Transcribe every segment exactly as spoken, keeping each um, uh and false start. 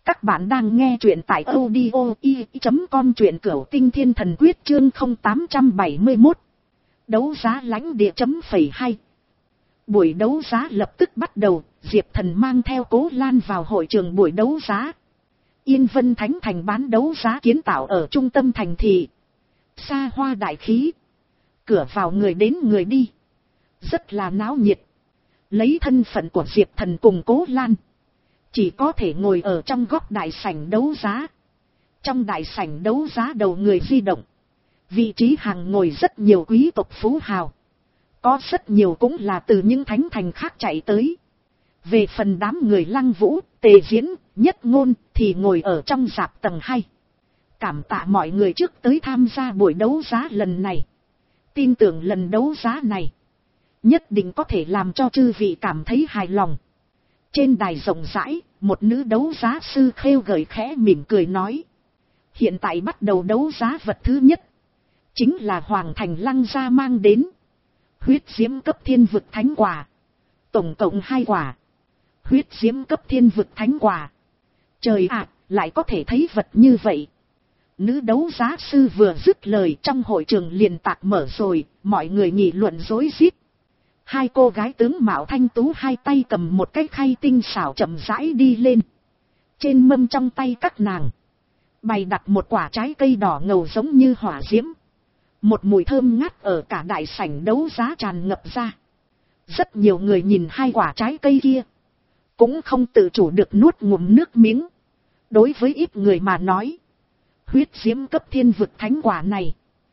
Các bạn đang nghe truyện tại audio i chấm com, truyện Cửu Tinh Thiên Thần Quyết chương không tám bảy mốt. Đấu giá lãnh địa chấm phẩy hai. Buổi đấu giá lập tức bắt đầu, Diệp Thần mang theo Cố Lan vào hội trường buổi đấu giá. Yên Vân Thánh Thành bán đấu giá kiến tạo ở trung tâm thành thị. Xa hoa đại khí. Cửa vào người đến người đi. Rất là náo nhiệt. Lấy thân phận của Diệp Thần cùng Cố Lan, chỉ có thể ngồi ở trong góc đại sảnh đấu giá. Trong đại sảnh đấu giá đầu người di động. Vị trí hàng ngồi rất nhiều quý tộc phú hào. Có rất nhiều cũng là từ những thánh thành khác chạy tới. Về phần đám người Lăng Vũ, Tề Diễn, Nhất Ngôn thì ngồi ở trong rạp tầng hai. Cảm tạ mọi người trước tới tham gia buổi đấu giá lần này. Tin tưởng lần đấu giá này nhất định có thể làm cho chư vị cảm thấy hài lòng. Trên đài rộng rãi, một nữ đấu giá sư khêu gợi khẽ mỉm cười nói. Hiện tại bắt đầu đấu giá vật thứ nhất. Chính là Hoàng Thành Lăng gia mang đến. Huyết diễm cấp thiên vực thánh quả. Tổng cộng hai quả. Huyết diễm cấp thiên vực thánh quả. Trời ạ, lại có thể thấy vật như vậy. Nữ đấu giá sư vừa dứt lời, trong hội trường liền tạc mở rồi, mọi người nghị luận rối rít. Hai cô gái tướng mạo thanh tú hai tay cầm một cái khay tinh xảo chậm rãi đi lên. Trên mâm trong tay các nàng bày đặt một quả trái cây đỏ ngầu giống như hỏa diễm. Một mùi thơm ngát ở cả đại sảnh đấu giá tràn ngập ra. Rất nhiều người nhìn hai quả trái cây kia, cũng không tự chủ được nuốt ngụm nước miếng. Đối với ít người mà nói, huyết diễm cấp thiên vực thánh quả này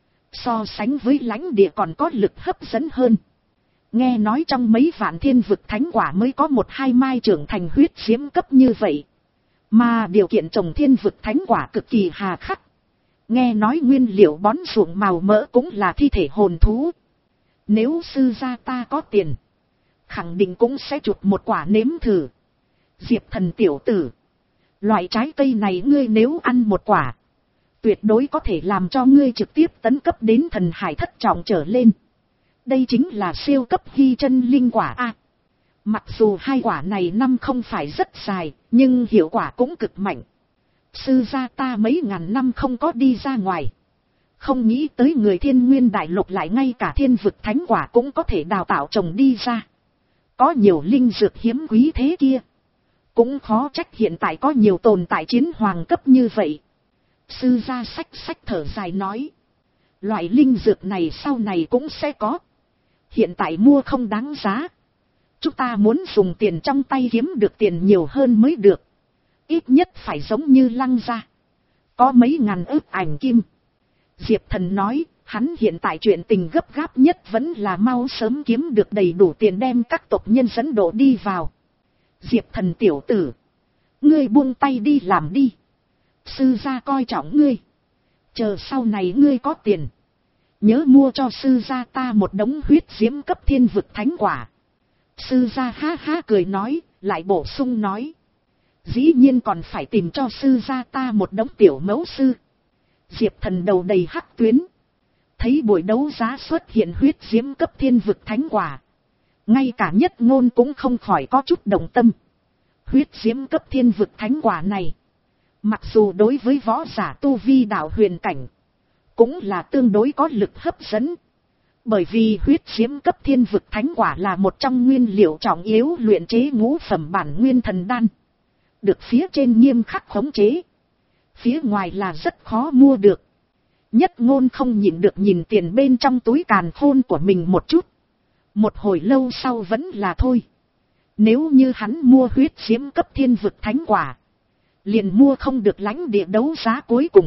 so sánh với lãnh địa còn có lực hấp dẫn hơn. Nghe nói trong mấy vạn thiên vực thánh quả mới có một hai mai trưởng thành huyết diễm cấp như vậy. Mà điều kiện trồng thiên vực thánh quả cực kỳ hà khắc. Nghe nói nguyên liệu bón ruộng màu mỡ cũng là thi thể hồn thú. Nếu sư gia ta có tiền, khẳng định cũng sẽ chụp một quả nếm thử. Diệp Thần tiểu tử, loại trái cây này ngươi nếu ăn một quả, tuyệt đối có thể làm cho ngươi trực tiếp tấn cấp đến thần hải thất trọng trở lên. Đây chính là siêu cấp hy chân linh quả a. Mặc dù hai quả này năm không phải rất dài, nhưng hiệu quả cũng cực mạnh. Sư gia ta mấy ngàn năm không có đi ra ngoài, không nghĩ tới người thiên nguyên đại lục lại ngay cả thiên vực thánh quả cũng có thể đào tạo trồng đi ra. Có nhiều linh dược hiếm quý thế kia, cũng khó trách hiện tại có nhiều tồn tại chiến hoàng cấp như vậy. Sư gia sách sách thở dài nói. Loại linh dược này sau này cũng sẽ có. Hiện tại mua không đáng giá. Chúng ta muốn dùng tiền trong tay kiếm được tiền nhiều hơn mới được. Ít nhất phải giống như Lăng gia, có mấy ngàn ức ảnh kim. Diệp Thần nói, hắn hiện tại chuyện tình gấp gáp nhất vẫn là mau sớm kiếm được đầy đủ tiền đem các tộc nhân dẫn độ đi vào. Diệp Thần tiểu tử, ngươi buông tay đi làm đi. Sư gia coi trọng ngươi. Chờ sau này ngươi có tiền, nhớ mua cho sư gia ta một đống huyết diễm cấp thiên vực thánh quả. Sư gia ha ha cười nói, lại bổ sung nói. Dĩ nhiên còn phải tìm cho sư gia ta một đống tiểu mẫu sư. Diệp Thần đầu đầy hắc tuyến. Thấy buổi đấu giá xuất hiện huyết diễm cấp thiên vực thánh quả, ngay cả Nhất Ngôn cũng không khỏi có chút động tâm. Huyết diễm cấp thiên vực thánh quả này, mặc dù đối với võ giả tu vi đạo huyền cảnh, cũng là tương đối có lực hấp dẫn. Bởi vì huyết diễm cấp thiên vực thánh quả là một trong nguyên liệu trọng yếu luyện chế ngũ phẩm bản nguyên thần đan. Được phía trên nghiêm khắc khống chế, phía ngoài là rất khó mua được. Nhất Ngôn không nhịn được nhìn tiền bên trong túi càn khôn của mình một chút. Một hồi lâu sau vẫn là thôi. Nếu như hắn mua huyết diễm cấp thiên vực thánh quả, liền mua không được lãnh địa đấu giá cuối cùng.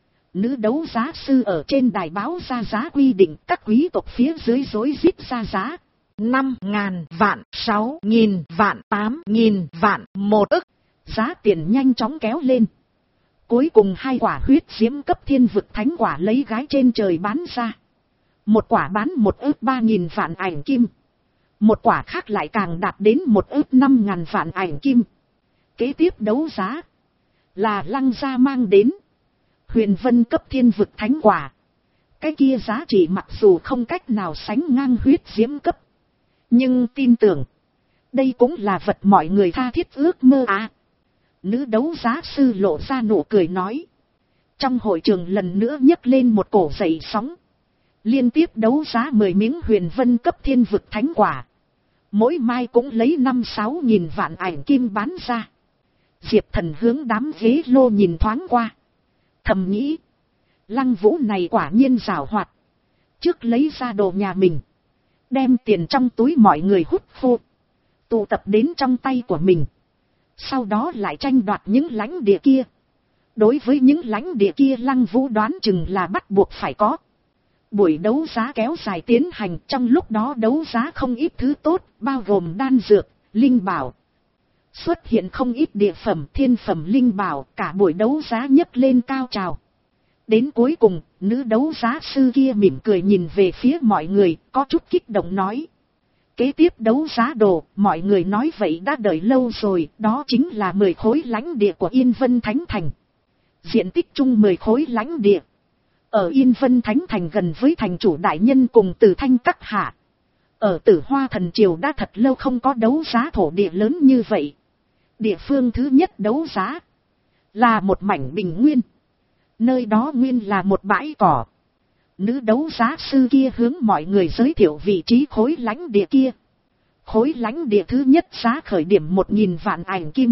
Nữ đấu giá sư ở trên đài báo ra giá quy định, các quý tộc phía dưới rối rít ra giá. Năm ngàn vạn, sáu nghìn vạn, tám nghìn vạn, một ức. Giá tiền nhanh chóng kéo lên. Cuối cùng hai quả huyết diễm cấp thiên vực thánh quả lấy gái trên trời bán ra. Một quả bán một ức ba nghìn vạn ảnh kim. Một quả khác lại càng đạt đến một ức năm ngàn vạn ảnh kim. Kế tiếp đấu giá là Lăng gia mang đến Huyền Vân cấp thiên vực thánh quả. Cái kia giá trị mặc dù không cách nào sánh ngang huyết diễm cấp, nhưng tin tưởng đây cũng là vật mọi người tha thiết ước mơ à. Nữ đấu giá sư lộ ra nụ cười nói. Trong hội trường lần nữa nhấc lên một cổ dậy sóng. Liên tiếp đấu giá mười miếng huyền vân cấp thiên vực thánh quả. Mỗi mai cũng lấy năm sáu nghìn vạn ảnh kim bán ra. Diệp Thần hướng đám ghế lô nhìn thoáng qua. Thầm nghĩ. Lăng Vũ này quả nhiên giàu hoạt. Trước lấy ra đồ nhà mình. Đem tiền trong túi mọi người hút khô. Tụ tập đến trong tay của mình. Sau đó lại tranh đoạt những lãnh địa kia. Đối với những lãnh địa kia Lăng Vũ đoán chừng là bắt buộc phải có. Buổi đấu giá kéo dài tiến hành, trong lúc đó đấu giá không ít thứ tốt, bao gồm đan dược, linh bảo. Xuất hiện không ít địa phẩm, thiên phẩm linh bảo, cả buổi đấu giá nhấc lên cao trào. Đến cuối cùng, nữ đấu giá sư kia mỉm cười nhìn về phía mọi người, có chút kích động nói. Kế tiếp đấu giá đồ, mọi người nói vậy đã đợi lâu rồi, đó chính là mười khối lãnh địa của Yên Vân Thánh Thành. Diện tích chung mười khối lãnh địa. Ở Yên Vân Thánh Thành gần với thành chủ đại nhân cùng Tử Thanh các hạ. Ở Tử Hoa Thần Triều đã thật lâu không có đấu giá thổ địa lớn như vậy. Địa phương thứ nhất đấu giá là một mảnh bình nguyên. Nơi đó nguyên là một bãi cỏ. Nữ đấu giá sư kia hướng mọi người giới thiệu vị trí khối lãnh địa kia. Khối lãnh địa thứ nhất giá khởi điểm một nghìn vạn ảnh kim.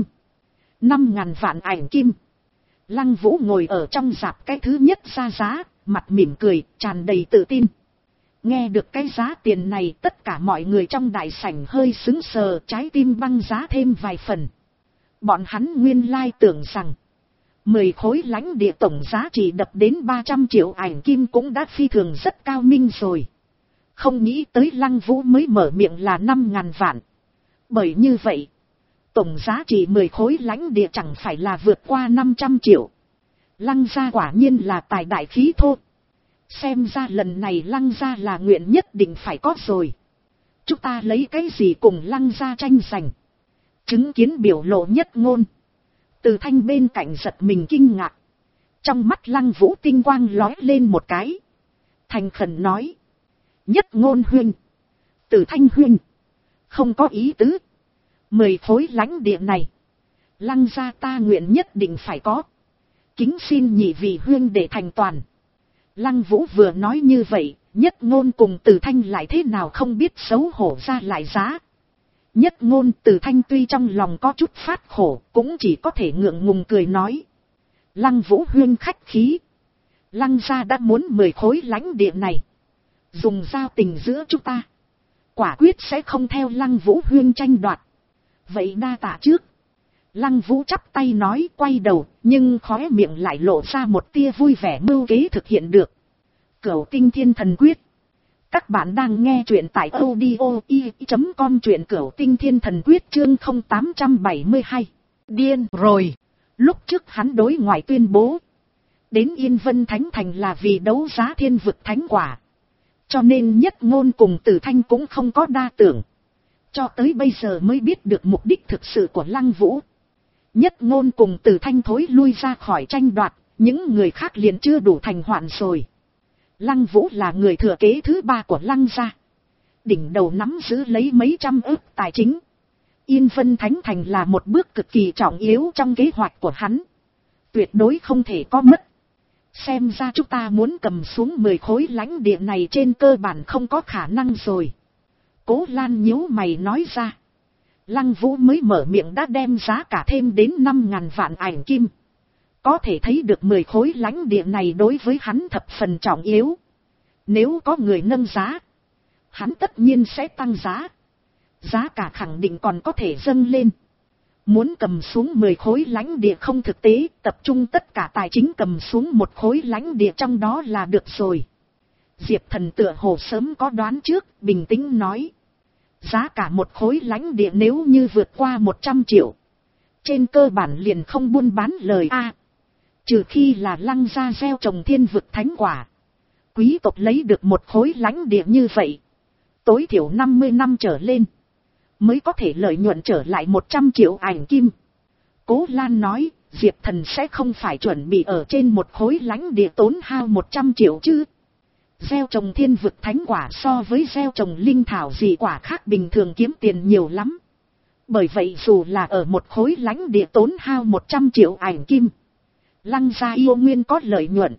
năm ngàn vạn ảnh kim. Lăng Vũ ngồi ở trong rạp cái thứ nhất ra giá, mặt mỉm cười, tràn đầy tự tin. Nghe được cái giá tiền này tất cả mọi người trong đại sảnh hơi sững sờ, trái tim băng giá thêm vài phần. Bọn hắn nguyên lai tưởng rằng mười khối lãnh địa tổng giá trị đập đến ba trăm triệu ảnh kim cũng đã phi thường rất cao minh rồi. Không nghĩ tới Lăng Vũ mới mở miệng là năm ngàn vạn. Bởi như vậy, tổng giá trị mười khối lãnh địa chẳng phải là vượt qua năm trăm triệu. Lăng gia quả nhiên là tài đại khí thô. Xem ra lần này Lăng gia là nguyện nhất định phải có rồi. Chúng ta lấy cái gì cùng Lăng gia tranh giành? Chứng kiến biểu lộ Nhất Ngôn. Từ Thanh bên cạnh giật mình kinh ngạc. Trong mắt Lăng Vũ tinh quang lóe lên một cái. Thành khẩn nói. Nhất Ngôn huynh. Từ Thanh huynh. Không có ý tứ. Mười khối lãnh địa này. Lăng gia ta nguyện nhất định phải có. Kính xin nhị vị huynh để thành toàn. Lăng Vũ vừa nói như vậy. Nhất Ngôn cùng Từ Thanh lại thế nào không biết xấu hổ ra lại giá. Nhất Ngôn Từ Thanh tuy trong lòng có chút phát khổ, cũng chỉ có thể ngượng ngùng cười nói. Lăng Vũ huynh khách khí. Lăng gia đã muốn mười khối lãnh địa này. Dùng giao tình giữa chúng ta. Quả quyết sẽ không theo Lăng Vũ huynh tranh đoạt. Vậy đa tạ trước. Lăng Vũ chắp tay nói quay đầu, nhưng khóe miệng lại lộ ra một tia vui vẻ mưu kế thực hiện được. Cửu Tinh Thiên Thần Quyết. Các bạn đang nghe truyện tại audio i chấm com, truyện Cửu Tinh Thiên Thần Quyết chương không tám bảy hai. Điên rồi. Lúc trước hắn đối ngoại tuyên bố. Đến Yên Vân Thánh Thành là vì đấu giá thiên vực thánh quả. Cho nên Nhất Ngôn cùng Tử Thanh cũng không có đa tưởng. Cho tới bây giờ mới biết được mục đích thực sự của Lăng Vũ. Nhất Ngôn cùng Tử Thanh thối lui ra khỏi tranh đoạt. Những người khác liền chưa đủ thành hoạn rồi. Lăng Vũ là người thừa kế thứ ba của Lăng gia. Đỉnh đầu nắm giữ lấy mấy trăm ức tài chính. Yên Vân Thánh Thành là một bước cực kỳ trọng yếu trong kế hoạch của hắn. Tuyệt đối không thể có mất. Xem ra chúng ta muốn cầm xuống mười khối lãnh địa này trên cơ bản không có khả năng rồi. Cố Lan nhíu mày nói ra. Lăng Vũ mới mở miệng đã đem giá cả thêm đến năm ngàn vạn ảnh kim. Có thể thấy được mười khối lãnh địa này đối với hắn thập phần trọng yếu. Nếu có người nâng giá, hắn tất nhiên sẽ tăng giá. Giá cả khẳng định còn có thể dâng lên. Muốn cầm xuống mười khối lãnh địa không thực tế, tập trung tất cả tài chính cầm xuống một khối lãnh địa trong đó là được rồi. Diệp Thần tựa hồ sớm có đoán trước, bình tĩnh nói. Giá cả một khối lãnh địa nếu như vượt qua một trăm triệu. Trên cơ bản liền không buôn bán lời a. Trừ khi là Lăng gia gieo trồng thiên vực thánh quả. Quý tộc lấy được một khối lãnh địa như vậy. Tối thiểu năm mươi năm trở lên. Mới có thể lợi nhuận trở lại một trăm triệu ảnh kim. Cố Lan nói, Diệp Thần sẽ không phải chuẩn bị ở trên một khối lãnh địa tốn hao một trăm triệu chứ. Gieo trồng thiên vực thánh quả so với gieo trồng linh thảo dị quả khác bình thường kiếm tiền nhiều lắm. Bởi vậy dù là ở một khối lãnh địa tốn hao một trăm triệu ảnh kim, Lăng gia yêu nguyên có lợi nhuận.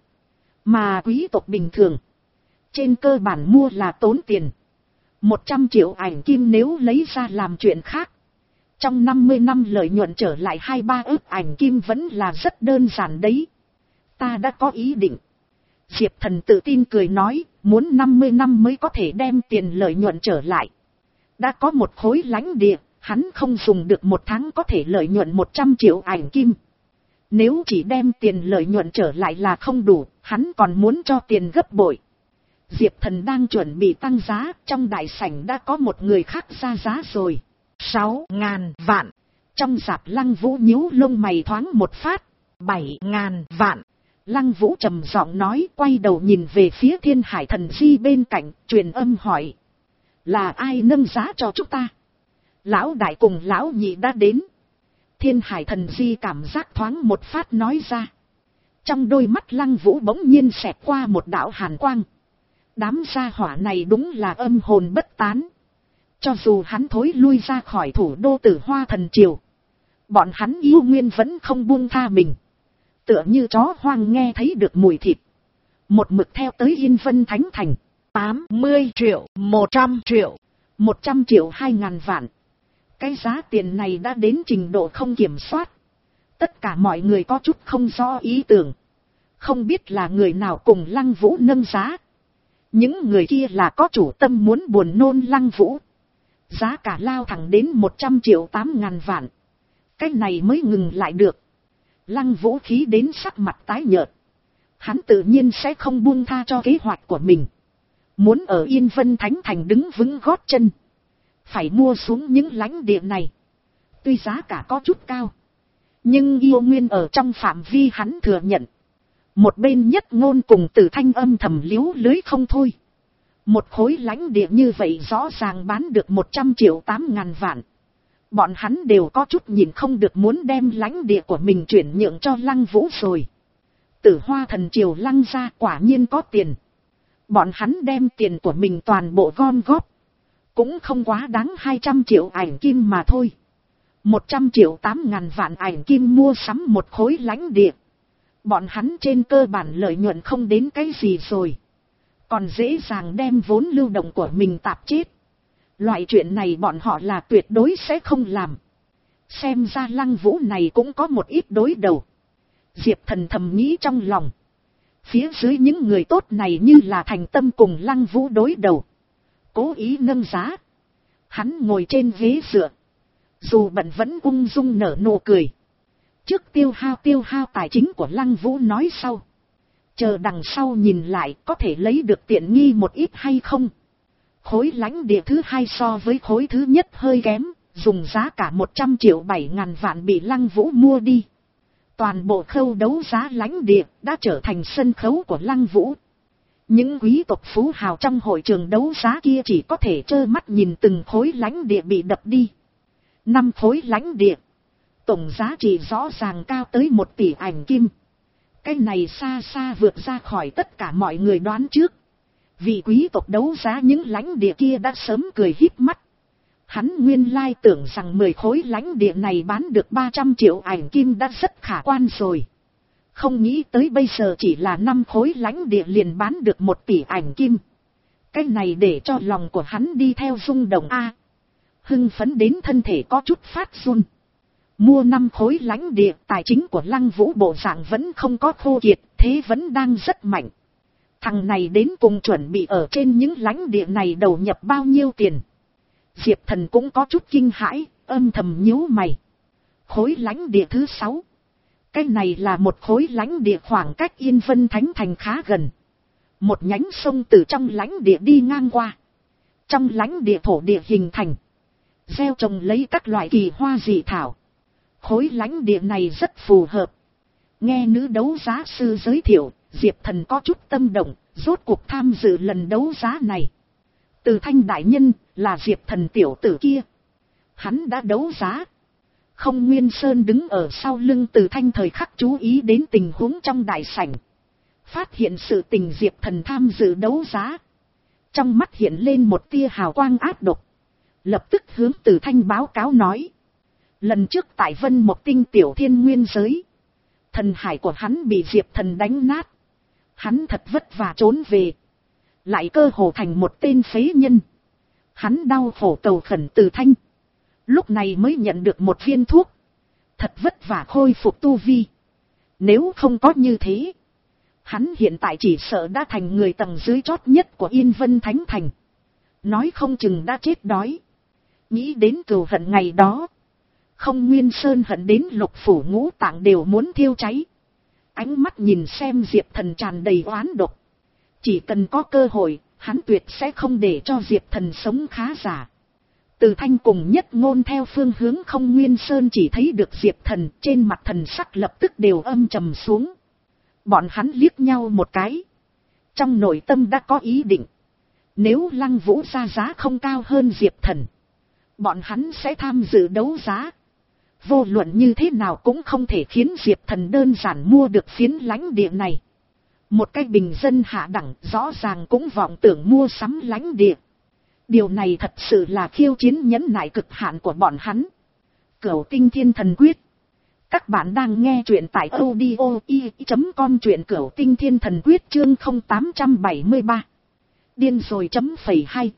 Mà quý tộc bình thường, trên cơ bản mua là tốn tiền. một trăm triệu ảnh kim nếu lấy ra làm chuyện khác, trong năm mươi năm lợi nhuận trở lại hai ba ức ảnh kim vẫn là rất đơn giản đấy. Ta đã có ý định. Diệp Thần tự tin cười nói, muốn năm mươi năm mới có thể đem tiền lợi nhuận trở lại. Đã có một khối lãnh địa, hắn không dùng được một tháng có thể lợi nhuận một trăm triệu ảnh kim. Nếu chỉ đem tiền lợi nhuận trở lại là không đủ, hắn còn muốn cho tiền gấp bội. Diệp Thần đang chuẩn bị tăng giá, trong đại sảnh đã có một người khác ra giá rồi. Sáu ngàn vạn. Trong rạp Lăng Vũ nhíu lông mày thoáng một phát. Bảy ngàn vạn. Lăng Vũ trầm giọng nói, quay đầu nhìn về phía Thiên Hải Thần Di bên cạnh, truyền âm hỏi. Là ai nâng giá cho chúng ta? Lão đại cùng lão nhị đã đến. Thiên Hải Thần Di cảm giác thoáng một phát nói ra. Trong đôi mắt Lăng Vũ bỗng nhiên xẹt qua một đạo hàn quang. Đám gia hỏa này đúng là âm hồn bất tán. Cho dù hắn thối lui ra khỏi thủ đô Tử Hoa Thần Triều, bọn hắn yêu nguyên vẫn không buông tha mình. Tựa như chó hoang nghe thấy được mùi thịt, một mực theo tới Yên Vân Thánh Thành. Tám mươi triệu, một trăm triệu, một trăm triệu hai ngàn vạn. Cái giá tiền này đã đến trình độ không kiểm soát. Tất cả mọi người có chút không rõ ý tưởng. Không biết là người nào cùng Lăng Vũ nâng giá. Những người kia là có chủ tâm muốn buồn nôn Lăng Vũ. Giá cả lao thẳng đến một trăm triệu tám ngàn vạn. Cái này mới ngừng lại được. Lăng Vũ khí đến sắc mặt tái nhợt. Hắn tự nhiên sẽ không buông tha cho kế hoạch của mình. Muốn ở Yên Vân Thánh Thành đứng vững gót chân, phải mua xuống những lãnh địa này. Tuy giá cả có chút cao, nhưng yêu nguyên ở trong phạm vi hắn thừa nhận. Một bên Nhất Ngôn cùng Tử Thanh âm thầm liếu lưới không thôi. Một khối lãnh địa như vậy rõ ràng bán được một trăm triệu tám ngàn vạn. Bọn hắn đều có chút nhìn không được muốn đem lãnh địa của mình chuyển nhượng cho Lăng Vũ rồi. Tử Hoa Thần Triều Lăng gia quả nhiên có tiền. Bọn hắn đem tiền của mình toàn bộ gom góp. Cũng không quá đáng hai trăm triệu ảnh kim mà thôi. một trăm triệu tám ngàn vạn ảnh kim mua sắm một khối lãnh địa. Bọn hắn trên cơ bản lợi nhuận không đến cái gì rồi. Còn dễ dàng đem vốn lưu động của mình tạp chết. Loại chuyện này bọn họ là tuyệt đối sẽ không làm. Xem ra Lăng Vũ này cũng có một ít đối đầu. Diệp Thần thầm nghĩ trong lòng. Phía dưới những người tốt này như là thành tâm cùng Lăng Vũ đối đầu. Cố ý nâng giá. Hắn ngồi trên ghế dựa. Dù bận vẫn ung dung nở nụ cười. Trước tiêu hao tiêu hao tài chính của Lăng Vũ nói sau. Chờ đằng sau nhìn lại có thể lấy được tiện nghi một ít hay không. Khối lãnh địa thứ hai so với khối thứ nhất hơi kém. Dùng giá cả một trăm triệu bảy ngàn vạn bị Lăng Vũ mua đi. Toàn bộ khâu đấu giá lãnh địa đã trở thành sân khấu của Lăng Vũ. Những quý tộc phú hào trong hội trường đấu giá kia chỉ có thể trơ mắt nhìn từng khối lãnh địa bị đập đi. Năm khối lãnh địa. Tổng giá trị rõ ràng cao tới một tỷ ảnh kim. Cái này xa xa vượt ra khỏi tất cả mọi người đoán trước. Vì quý tộc đấu giá những lãnh địa kia đã sớm cười híp mắt. Hắn nguyên lai tưởng rằng mười khối lãnh địa này bán được ba trăm triệu ảnh kim đã rất khả quan rồi. Không nghĩ tới bây giờ chỉ là năm khối lãnh địa liền bán được một tỷ ảnh kim. Cái này để cho lòng của hắn đi theo rung động a. Hưng phấn đến thân thể có chút phát run. Mua năm khối lãnh địa, tài chính của Lăng Vũ bộ dạng vẫn không có khô kiệt, thế vẫn đang rất mạnh. Thằng này đến cùng chuẩn bị ở trên những lãnh địa này đầu nhập bao nhiêu tiền. Diệp Thần cũng có chút kinh hãi, âm thầm nhíu mày. Khối lãnh địa thứ sáu. Cái này là một khối lãnh địa khoảng cách Yên Vân Thánh Thành khá gần. Một nhánh sông từ trong lãnh địa đi ngang qua. Trong lãnh địa thổ địa hình thành. Gieo trồng lấy các loại kỳ hoa dị thảo. Khối lãnh địa này rất phù hợp. Nghe nữ đấu giá sư giới thiệu, Diệp Thần có chút tâm động, rốt cuộc tham dự lần đấu giá này. Từ Thanh đại nhân, là Diệp Thần tiểu tử kia. Hắn đã đấu giá. Không Nguyên Sơn đứng ở sau lưng Từ Thanh thời khắc chú ý đến tình huống trong đại sảnh. Phát hiện sự tình Diệp Thần tham dự đấu giá. Trong mắt hiện lên một tia hào quang ác độc. Lập tức hướng Từ Thanh báo cáo nói. Lần trước tại Vân Một Tinh tiểu thiên nguyên giới, thần hải của hắn bị Diệp Thần đánh nát. Hắn thật vất vả trốn về, lại cơ hồ thành một tên phế nhân. Hắn đau khổ cầu khẩn Từ Thanh, lúc này mới nhận được một viên thuốc, thật vất vả khôi phục tu vi. Nếu không có như thế, hắn hiện tại chỉ sợ đã thành người tầng dưới chót nhất của Yên Vân Thánh Thành, nói không chừng đã chết đói. Nghĩ đến cừu hận ngày đó, Không Nguyên Sơn hận đến lục phủ ngũ tạng đều muốn thiêu cháy. Ánh mắt nhìn xem Diệp Thần tràn đầy oán độc. Chỉ cần có cơ hội, hắn tuyệt sẽ không để cho Diệp Thần sống khá giả. Từ Thanh cùng Nhất Ngôn theo phương hướng Không Nguyên Sơn chỉ thấy được Diệp Thần, trên mặt thần sắc lập tức đều âm trầm xuống. Bọn hắn liếc nhau một cái, trong nội tâm đã có ý định. Nếu Lăng Vũ ra giá không cao hơn Diệp Thần, bọn hắn sẽ tham dự đấu giá. Vô luận như thế nào cũng không thể khiến Diệp Thần đơn giản mua được phiến lãnh địa này. Một cái bình dân hạ đẳng rõ ràng cũng vọng tưởng mua sắm lãnh địa. Điều này thật sự là khiêu chiến nhẫn nại cực hạn của bọn hắn. Cửu Tinh Thiên Thần Quyết. Các bạn đang nghe truyện tại audio i chấm com, truyện Cửu Tinh Thiên Thần Quyết chương không tám bảy ba. Điên rồi chấm phẩy hai.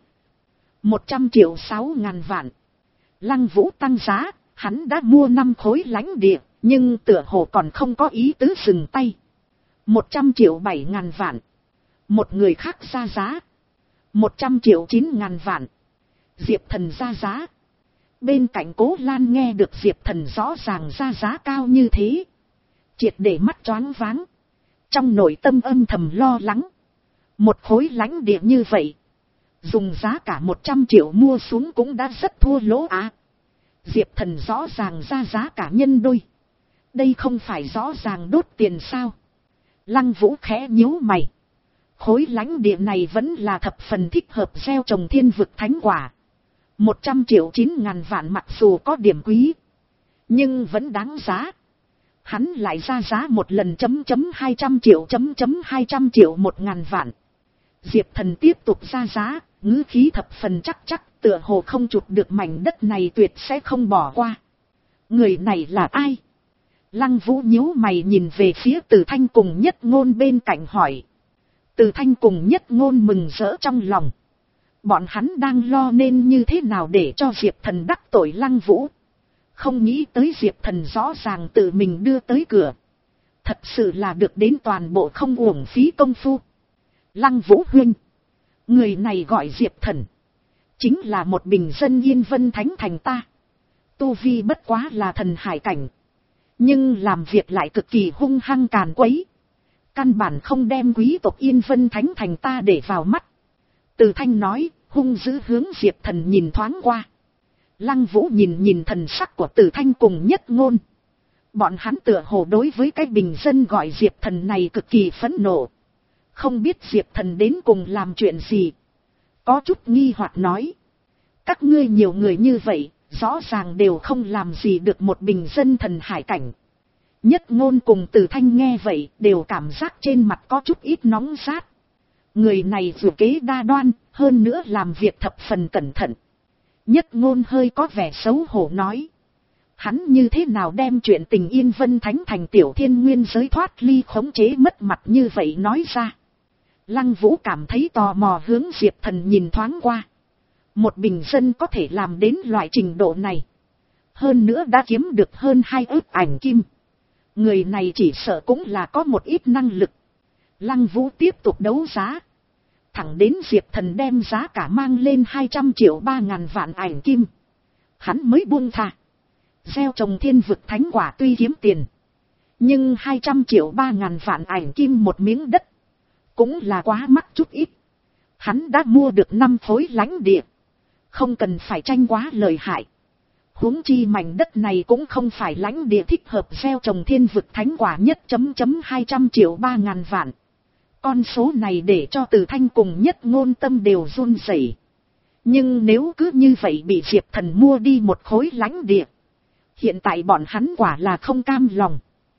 Một trăm triệu sáu ngàn vạn. Lăng Vũ tăng giá, hắn đã mua năm khối lãnh địa, nhưng tựa hồ còn không có ý tứ dừng tay. Một trăm triệu bảy ngàn vạn. Một người khác ra giá. Một trăm triệu chín ngàn vạn. Diệp Thần ra giá. Bên cạnh Cố Lan nghe được Diệp Thần rõ ràng ra giá cao như thế, triệt để mắt choáng váng. Trong nội tâm âm thầm lo lắng. Một khối lãnh địa như vậy, dùng giá cả một trăm triệu mua xuống cũng đã rất thua lỗ á. Diệp Thần rõ ràng ra giá cả nhân đôi. Đây không phải rõ ràng đốt tiền sao? Lăng Vũ khẽ nhíu mày. Khối lãnh địa này vẫn là thập phần thích hợp gieo trồng thiên vực thánh quả. Một trăm triệu chín ngàn vạn mặc dù có điểm quý, nhưng vẫn đáng giá. Hắn lại ra giá một lần chấm chấm hai trăm triệu chấm chấm hai trăm triệu một ngàn vạn. Diệp Thần tiếp tục ra giá, ngữ khí thập phần chắc chắc, tựa hồ không chụp được mảnh đất này tuyệt sẽ không bỏ qua. Người này là ai? Lăng Vũ nhíu mày nhìn về phía Từ Thanh cùng Nhất Ngôn bên cạnh hỏi. Từ Thanh cùng Nhất Ngôn mừng rỡ trong lòng. Bọn hắn đang lo nên như thế nào để cho Diệp Thần đắc tội Lăng Vũ. Không nghĩ tới Diệp Thần rõ ràng tự mình đưa tới cửa. Thật sự là được đến toàn bộ không uổng phí công phu. Lăng Vũ huynh, người này gọi Diệp Thần, chính là một bình dân Yên Vân Thánh Thành ta. Tu vi bất quá là thần hải cảnh, nhưng làm việc lại cực kỳ hung hăng càn quấy. Căn bản không đem quý tộc Yên Vân Thánh Thành ta để vào mắt. Từ Thanh nói, hung dữ hướng Diệp Thần nhìn thoáng qua. Lăng Vũ nhìn nhìn thần sắc của Từ Thanh cùng Nhất Ngôn. Bọn hắn tựa hồ đối với cái bình dân gọi Diệp Thần này cực kỳ phẫn nộ. Không biết Diệp Thần đến cùng làm chuyện gì. Có chút nghi hoặc nói. Các ngươi nhiều người như vậy, rõ ràng đều không làm gì được một bình dân thần hải cảnh. Nhất Ngôn cùng Từ Thanh nghe vậy, đều cảm giác trên mặt có chút ít nóng rát. Người này dù kế đa đoan, hơn nữa làm việc thập phần cẩn thận. Nhất Ngôn hơi có vẻ xấu hổ nói. Hắn như thế nào đem chuyện tình Yên Vân Thánh Thành tiểu thiên nguyên giới thoát ly khống chế mất mặt như vậy nói ra. Lăng Vũ cảm thấy tò mò hướng Diệp Thần nhìn thoáng qua. Một bình dân có thể làm đến loại trình độ này. Hơn nữa đã kiếm được hơn hai ức ảnh kim. Người này chỉ sợ cũng là có một ít năng lực. Lăng Vũ tiếp tục đấu giá. Thẳng đến Diệp Thần đem giá cả mang lên hai trăm triệu ba ngàn vạn ảnh kim. Hắn mới buông tha. Gieo trồng thiên vực thánh quả tuy kiếm tiền, nhưng hai trăm triệu ba ngàn vạn ảnh kim một miếng đất cũng là quá mắc chút ít. Hắn đã mua được năm khối lãnh địa, không cần phải tranh quá lợi hại. Huống chi mảnh đất này cũng không phải lãnh địa thích hợp gieo trồng thiên vực thánh quả nhất chấm chấm hai trăm triệu ba ngàn vạn. Con số này để cho Từ Thanh cùng Nhất Ngôn tâm đều run rẩy. Nhưng nếu cứ như vậy bị Diệp Thần mua đi một khối lãnh địa, hiện tại bọn hắn quả là không cam lòng.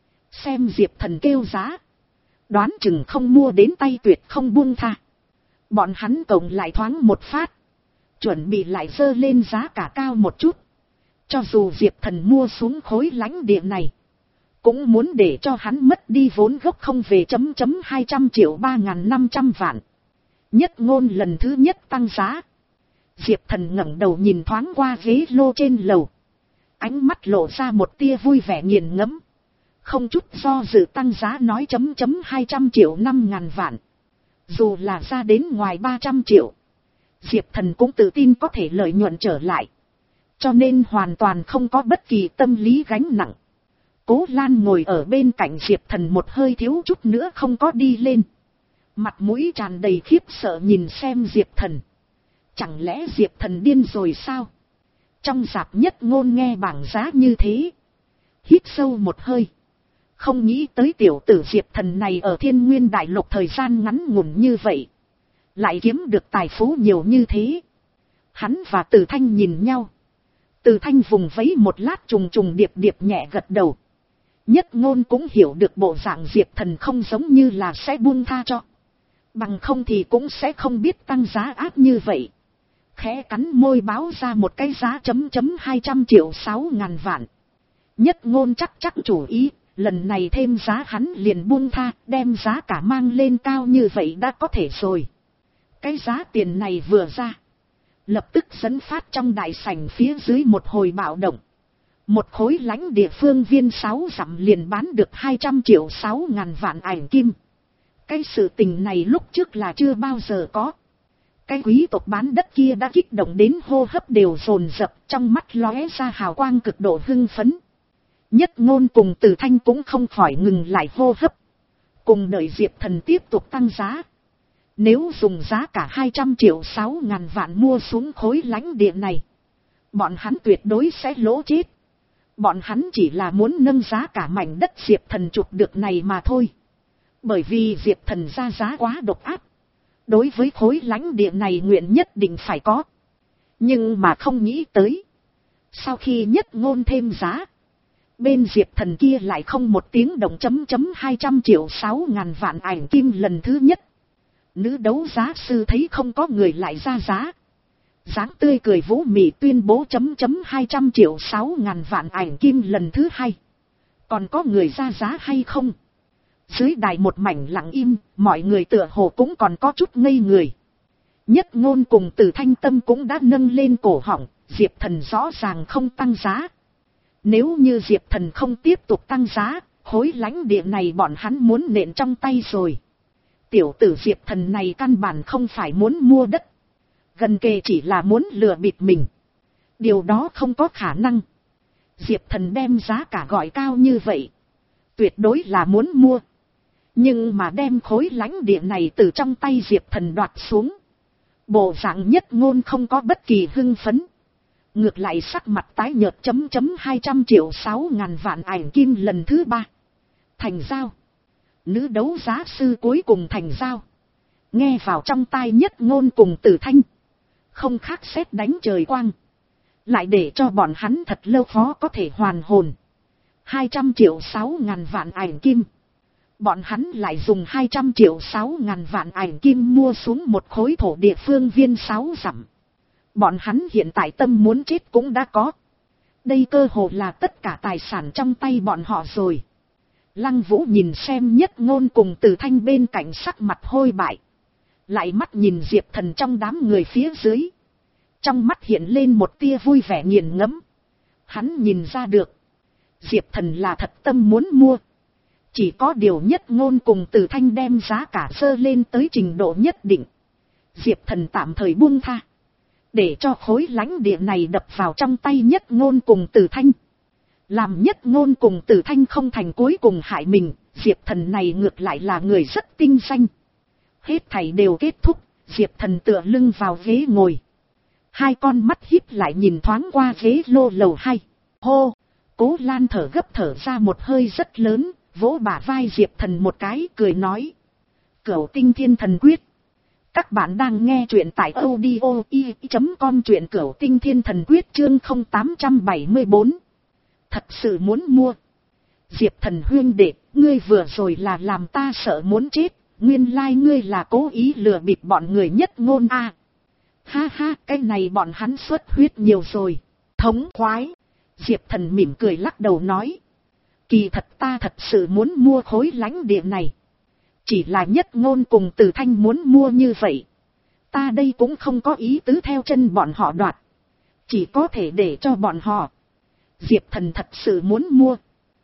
Xem Diệp Thần kêu giá, đoán chừng không mua đến tay tuyệt không buông tha. Bọn hắn cộng lại thoáng một phát, chuẩn bị lại dơ lên giá cả cao một chút. Cho dù Diệp Thần mua xuống khối lãnh địa này, cũng muốn để cho hắn mất đi vốn gốc không về chấm chấm hai trăm triệu ba ngàn năm trăm vạn. Nhất Ngôn lần thứ nhất tăng giá. Diệp Thần ngẩng đầu nhìn thoáng qua ghế lô trên lầu. Ánh mắt lộ ra một tia vui vẻ nghiền ngẫm. Không chút do dự tăng giá nói chấm chấm hai trăm triệu năm ngàn vạn. Dù là ra đến ngoài ba trăm triệu, Diệp Thần cũng tự tin có thể lợi nhuận trở lại. Cho nên hoàn toàn không có bất kỳ tâm lý gánh nặng. Cố Lan ngồi ở bên cạnh Diệp Thần một hơi thiếu chút nữa không có đi lên. Mặt mũi tràn đầy khiếp sợ nhìn xem Diệp Thần. Chẳng lẽ Diệp Thần điên rồi sao? Trong rạp Nhất Ngôn nghe bảng giá như thế, hít sâu một hơi. Không nghĩ tới tiểu tử Diệp Thần này ở Thiên Nguyên Đại Lục thời gian ngắn ngủn như vậy, lại kiếm được tài phú nhiều như thế. Hắn và Từ Thanh nhìn nhau. Từ Thanh vùng vẫy một lát trùng trùng điệp điệp nhẹ gật đầu. Nhất Ngôn cũng hiểu được bộ dạng Diệp Thần không giống như là sẽ buông tha cho. Bằng không thì cũng sẽ không biết tăng giá áp như vậy. Khẽ cắn môi báo ra một cái giá chấm chấm hai trăm triệu sáu ngàn vạn. Nhất Ngôn chắc chắc chủ ý, lần này thêm giá hắn liền buông tha, đem giá cả mang lên cao như vậy đã có thể rồi. Cái giá tiền này vừa ra, lập tức dẫn phát trong đại sảnh phía dưới một hồi bạo động. Một khối lãnh địa phương viên sáu dặm liền bán được hai trăm triệu sáu ngàn vạn ảnh kim. Cái sự tình này lúc trước là chưa bao giờ có. Cái quý tộc bán đất kia đã kích động đến hô hấp đều dồn dập, trong mắt lóe ra hào quang cực độ hưng phấn. Nhất Ngôn cùng Từ Thanh cũng không khỏi ngừng lại hô hấp. Cùng đợi Diệp Thần tiếp tục tăng giá. Nếu dùng giá cả hai trăm triệu sáu ngàn vạn mua xuống khối lãnh địa này, bọn hắn tuyệt đối sẽ lỗ chết. Bọn hắn chỉ là muốn nâng giá cả mảnh đất Diệp Thần chụp được này mà thôi. Bởi vì Diệp Thần ra giá quá độc ác. Đối với khối lãnh địa này nguyện nhất định phải có. Nhưng mà không nghĩ tới, sau khi Nhất Ngôn thêm giá, bên Diệp Thần kia lại không một tiếng động chấm chấm hai trăm triệu sáu ngàn vạn ảnh kim lần thứ nhất. Nữ đấu giá sư thấy không có người lại ra giá, dáng tươi cười vũ mị tuyên bố chấm chấm hai trăm triệu sáu ngàn vạn ảnh kim lần thứ hai. Còn có người ra giá hay không? Dưới đài một mảnh lặng im, mọi người tựa hồ cũng còn có chút ngây người. Nhất Ngôn cùng Từ Thanh tâm cũng đã nâng lên cổ họng, Diệp Thần rõ ràng không tăng giá. Nếu như Diệp Thần không tiếp tục tăng giá, khối lãnh địa này bọn hắn muốn nện trong tay rồi. Tiểu tử Diệp Thần này căn bản không phải muốn mua đất, gần kề chỉ là muốn lừa bịp mình. Điều đó không có khả năng. Diệp Thần đem giá cả gọi cao như vậy, tuyệt đối là muốn mua. Nhưng mà đem khối lãnh địa này từ trong tay Diệp Thần đoạt xuống, bộ dạng Nhất Ngôn không có bất kỳ hưng phấn. Ngược lại sắc mặt tái nhợt chấm chấm hai trăm triệu sáu ngàn vạn ảnh kim lần thứ ba. Thành giao. Nữ đấu giá sư cuối cùng thành giao. Nghe vào trong tai Nhất Ngôn cùng Từ Thanh, không khác sét đánh trời quang. Lại để cho bọn hắn thật lâu khó có thể hoàn hồn. hai trăm triệu sáu ngàn vạn ảnh kim. Bọn hắn lại dùng hai trăm triệu sáu ngàn vạn ảnh kim mua xuống một khối thổ địa phương viên sáu dặm. Bọn hắn hiện tại tâm muốn chết cũng đã có. Đây cơ hồ là tất cả tài sản trong tay bọn họ rồi. Lăng Vũ nhìn xem Nhất Ngôn cùng Từ Thanh bên cạnh sắc mặt hôi bại. Lại mắt nhìn Diệp Thần trong đám người phía dưới. Trong mắt hiện lên một tia vui vẻ nghiền ngẫm. Hắn nhìn ra được, Diệp Thần là thật tâm muốn mua. Chỉ có điều Nhất Ngôn cùng Từ Thanh đem giá cả sơ lên tới trình độ nhất định, Diệp Thần tạm thời buông tha, để cho khối lãnh địa này đập vào trong tay Nhất Ngôn cùng Từ Thanh. Làm Nhất Ngôn cùng Từ Thanh không thành cuối cùng hại mình, Diệp Thần này ngược lại là người rất tinh danh. Hết thảy đều kết thúc, Diệp Thần tựa lưng vào ghế ngồi. Hai con mắt híp lại nhìn thoáng qua ghế lô lầu hai. Hô! Cố Lan thở gấp thở ra một hơi rất lớn, vỗ bả vai Diệp Thần một cái, cười nói. Cửu Tinh Thiên Thần Quyết. Các bạn đang nghe truyện tại audio i chấm com, truyện Cửu Tinh Thiên Thần Quyết chương không tám bảy bốn. Thật sự muốn mua. Diệp Thần huynh đệ, ngươi vừa rồi là làm ta sợ muốn chết, nguyên lai ngươi là cố ý lừa bịp bọn người Nhất Ngôn a. À. Ha ha, cái này bọn hắn xuất huyết nhiều rồi. Thống khoái. Diệp Thần mỉm cười lắc đầu nói. Kỳ thật ta thật sự muốn mua khối lãnh địa này. Chỉ là Nhất Ngôn cùng Từ Thanh muốn mua như vậy. Ta đây cũng không có ý tứ theo chân bọn họ đoạt. Chỉ có thể để cho bọn họ. Diệp Thần thật sự muốn mua.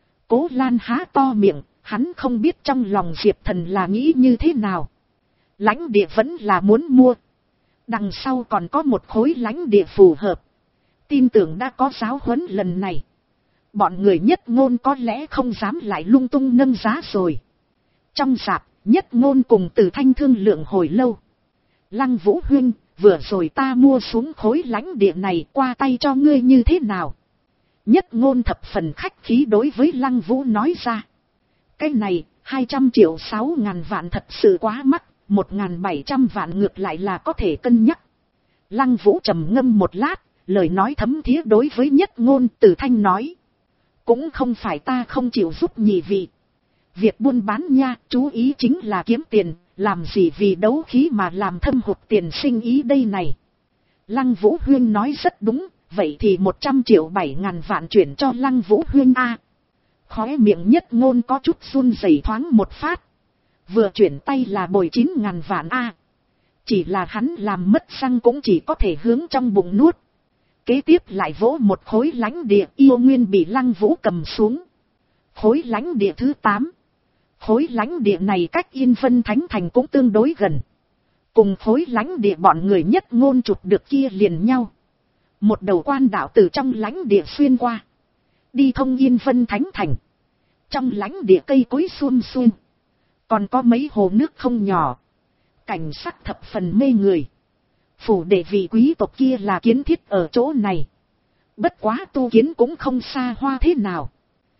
Cố Lan há to miệng, hắn không biết trong lòng Diệp Thần là nghĩ như thế nào. Lãnh địa vẫn là muốn mua. Đằng sau còn có một khối lãnh địa phù hợp. Tin tưởng đã có giáo huấn lần này. Bọn người Nhất Ngôn có lẽ không dám lại lung tung nâng giá rồi. Trong rạp, Nhất Ngôn cùng Từ Thanh thương lượng hồi lâu. Lăng Vũ huynh, vừa rồi ta mua xuống khối lãnh địa này, qua tay cho ngươi như thế nào? Nhất Ngôn thập phần khách khí đối với Lăng Vũ nói ra. Cái này, hai trăm triệu sáu ngàn vạn thật sự quá mắc, một ngàn bảy trăm vạn ngược lại là có thể cân nhắc. Lăng Vũ trầm ngâm một lát, lời nói thấm thía đối với Nhất Ngôn. Từ Thanh nói. Cũng không phải ta không chịu giúp nhị vị. Việc buôn bán nha, chú ý chính là kiếm tiền, làm gì vì đấu khí mà làm thâm hụt tiền sinh ý đây này. Lăng Vũ huynh nói rất đúng, vậy thì một trăm triệu bảy ngàn vạn chuyển cho Lăng Vũ huynh a. Khóe miệng Nhất Ngôn có chút run rẩy thoáng một phát. Vừa chuyển tay là bồi chín ngàn vạn a. Chỉ là hắn làm mất răng cũng chỉ có thể hướng trong bụng nuốt. Kế tiếp lại vỗ một khối lãnh địa yêu nguyên bị Lăng Vũ cầm xuống. Khối lãnh địa thứ tám. Khối lãnh địa này cách Yên Vân Thánh Thành cũng tương đối gần. Cùng khối lãnh địa bọn người Nhất Ngôn chụp được kia liền nhau. Một đầu quan đạo từ trong lãnh địa xuyên qua. Đi thông Yên Vân Thánh Thành. Trong lãnh địa cây cối suum suum. Còn có mấy hồ nước không nhỏ. Cảnh sắc thập phần mê người. Phủ đệ vị quý tộc kia là kiến thiết ở chỗ này. Bất quá tu kiến cũng không xa hoa thế nào.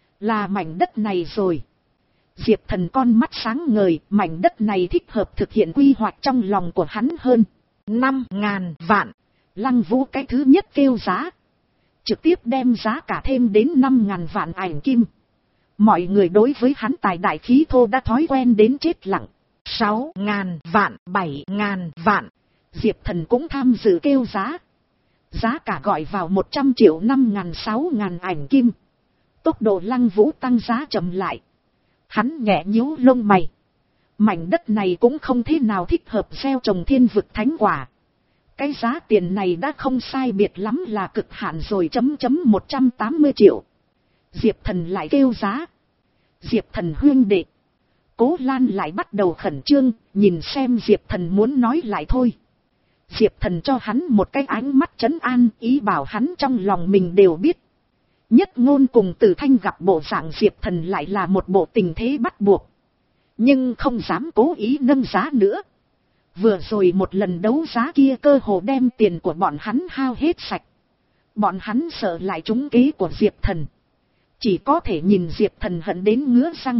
Là mảnh đất này rồi. Diệp Thần con mắt sáng ngời, mảnh đất này thích hợp thực hiện quy hoạch trong lòng của hắn hơn. Năm ngàn vạn. Lăng Vũ cái thứ nhất kêu giá. Trực tiếp đem giá cả thêm đến năm ngàn vạn ảnh kim. Mọi người đối với hắn tài đại khí thô đã thói quen đến chết lặng. Sáu ngàn vạn, bảy ngàn vạn. Diệp Thần cũng tham dự kêu giá. Giá cả gọi vào một trăm triệu năm ngàn sáu ngàn ảnh kim. Tốc độ Lăng Vũ tăng giá chậm lại. Hắn nhẹ nhíu lông mày. Mảnh đất này cũng không thế nào thích hợp gieo trồng thiên vực thánh quả. Cái giá tiền này đã không sai biệt lắm là cực hạn rồi chấm chấm một trăm tám mươi triệu. Diệp Thần lại kêu giá. Diệp Thần huynh đệ. Cố Lan lại bắt đầu khẩn trương, nhìn xem Diệp Thần muốn nói lại thôi. Diệp Thần cho hắn một cái ánh mắt trấn an, ý bảo hắn trong lòng mình đều biết. Nhất Ngôn cùng Từ Thanh gặp bộ dạng Diệp Thần lại là một bộ tình thế bắt buộc. Nhưng không dám cố ý nâng giá nữa. Vừa rồi một lần đấu giá kia cơ hồ đem tiền của bọn hắn hao hết sạch. Bọn hắn sợ lại trúng kế của Diệp Thần. Chỉ có thể nhìn Diệp Thần hận đến ngứa răng.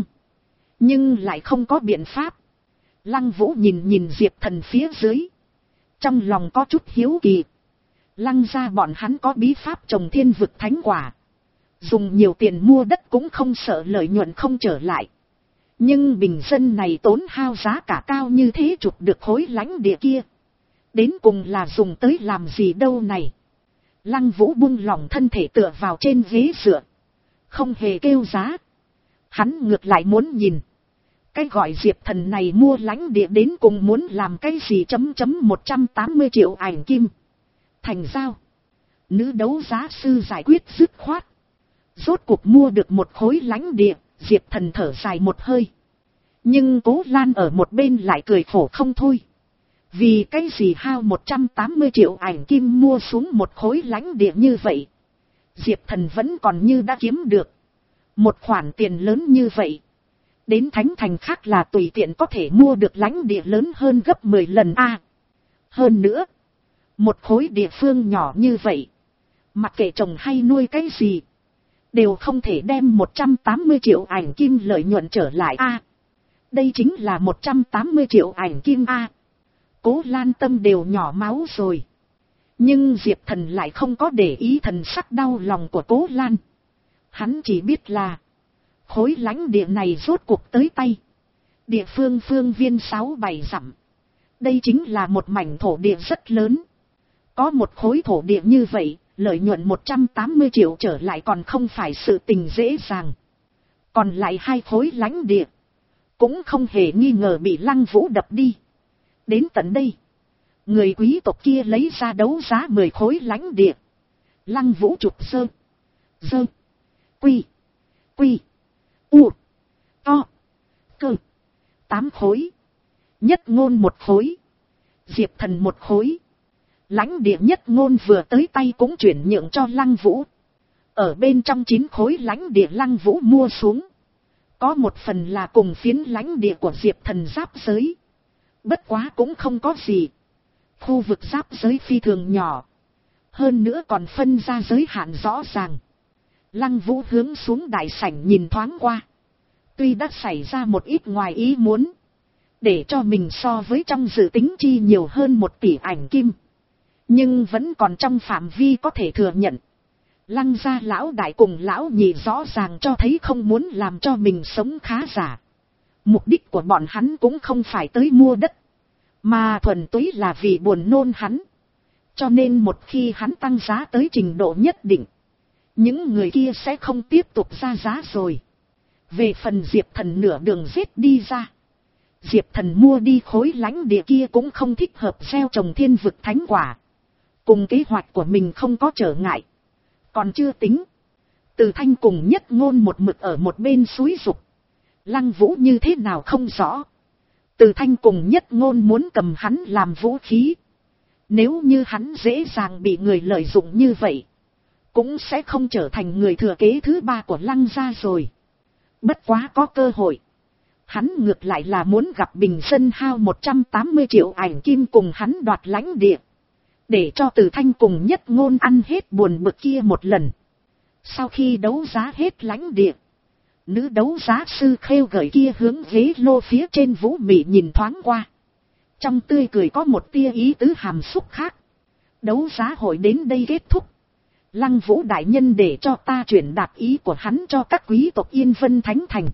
Nhưng lại không có biện pháp. Lăng Vũ nhìn nhìn Diệp Thần phía dưới. Trong lòng có chút hiếu kỳ. Lăng ra bọn hắn có bí pháp trồng thiên vực thánh quả. Dùng nhiều tiền mua đất cũng không sợ lợi nhuận không trở lại. Nhưng bình dân này tốn hao giá cả cao như thế chụp được khối lãnh địa kia. Đến cùng là dùng tới làm gì đâu này. Lăng Vũ buông lỏng thân thể tựa vào trên ghế dựa. Không hề kêu giá. Hắn ngược lại muốn nhìn. Cái gọi Diệp Thần này mua lãnh địa đến cùng muốn làm cái gì chấm chấm một trăm tám mươi triệu ảnh kim. Thành giao. Nữ đấu giá sư giải quyết dứt khoát. Rốt cuộc mua được một khối lãnh địa, Diệp Thần thở dài một hơi. Nhưng Cố Lan ở một bên lại cười khổ không thôi. Vì cái gì hao một trăm tám mươi triệu ảnh kim mua xuống một khối lãnh địa như vậy. Diệp Thần vẫn còn như đã kiếm được. Một khoản tiền lớn như vậy. Đến Thánh Thành khác là tùy tiện có thể mua được lãnh địa lớn hơn gấp mười lần a. Hơn nữa. Một khối địa phương nhỏ như vậy. Mặc kệ trồng hay nuôi cái gì. Đều không thể đem một trăm tám mươi triệu ảnh kim lợi nhuận trở lại a. Đây chính là một trăm tám mươi triệu ảnh kim a. Cố Lan tâm đều nhỏ máu rồi. Nhưng Diệp Thần lại không có để ý thần sắc đau lòng của Cố Lan. Hắn chỉ biết là khối lãnh địa này rốt cuộc tới tay. Địa phương phương viên sáu bảy dặm. Đây chính là một mảnh thổ địa rất lớn. Có một khối thổ địa như vậy, Lợi nhuận một trăm tám mươi triệu trở lại còn không phải sự tình dễ dàng. Còn lại hai khối lãnh địa, cũng không hề nghi ngờ bị Lăng Vũ đập đi. Đến tận đây, người quý tộc kia lấy ra đấu giá mười khối lãnh địa. Lăng Vũ chụp sơ, dơ, quy, quy, u, to, cơ, tám khối. Nhất Ngôn một khối, Diệp Thần một khối. Lãnh địa Nhất Ngôn vừa tới tay cũng chuyển nhượng cho Lăng Vũ. Ở bên trong chín khối lãnh địa Lăng Vũ mua xuống, có một phần là cùng phiến lãnh địa của Diệp Thần giáp giới. Bất quá cũng không có gì. Khu vực giáp giới phi thường nhỏ. Hơn nữa còn phân ra giới hạn rõ ràng. Lăng Vũ hướng xuống đại sảnh nhìn thoáng qua. Tuy đã xảy ra một ít ngoài ý muốn, để cho mình so với trong dự tính chi nhiều hơn một tỷ ảnh kim, nhưng vẫn còn trong phạm vi có thể thừa nhận. Lăng gia lão đại cùng lão nhị rõ ràng cho thấy không muốn làm cho mình sống khá giả. Mục đích của bọn hắn cũng không phải tới mua đất, mà thuần túy là vì buồn nôn hắn. Cho nên một khi hắn tăng giá tới trình độ nhất định, những người kia sẽ không tiếp tục ra giá rồi. Về phần Diệp Thần nửa đường giết đi ra, Diệp Thần mua đi khối lãnh địa kia cũng không thích hợp gieo trồng thiên vực thánh quả. Cùng kế hoạch của mình không có trở ngại. Còn chưa tính, Từ Thanh cùng Nhất Ngôn một mực ở một bên xúi giục. Lăng Vũ như thế nào không rõ. Từ Thanh cùng Nhất Ngôn muốn cầm hắn làm vũ khí. Nếu như hắn dễ dàng bị người lợi dụng như vậy, cũng sẽ không trở thành người thừa kế thứ ba của Lăng gia rồi. Bất quá có cơ hội, hắn ngược lại là muốn gặp bình dân hao một trăm tám mươi triệu ảnh kim cùng hắn đoạt lãnh địa, để cho Từ Thanh cùng Nhất Ngôn ăn hết buồn bực kia một lần. Sau khi đấu giá hết lãnh địa, nữ đấu giá sư khêu gợi kia hướng ghế lô phía trên Vũ Mị nhìn thoáng qua. Trong tươi cười có một tia ý tứ hàm xúc khác. Đấu giá hội đến đây kết thúc. Lăng Vũ đại nhân để cho ta chuyển đạt ý của hắn cho các quý tộc Yên Vân Thánh Thành.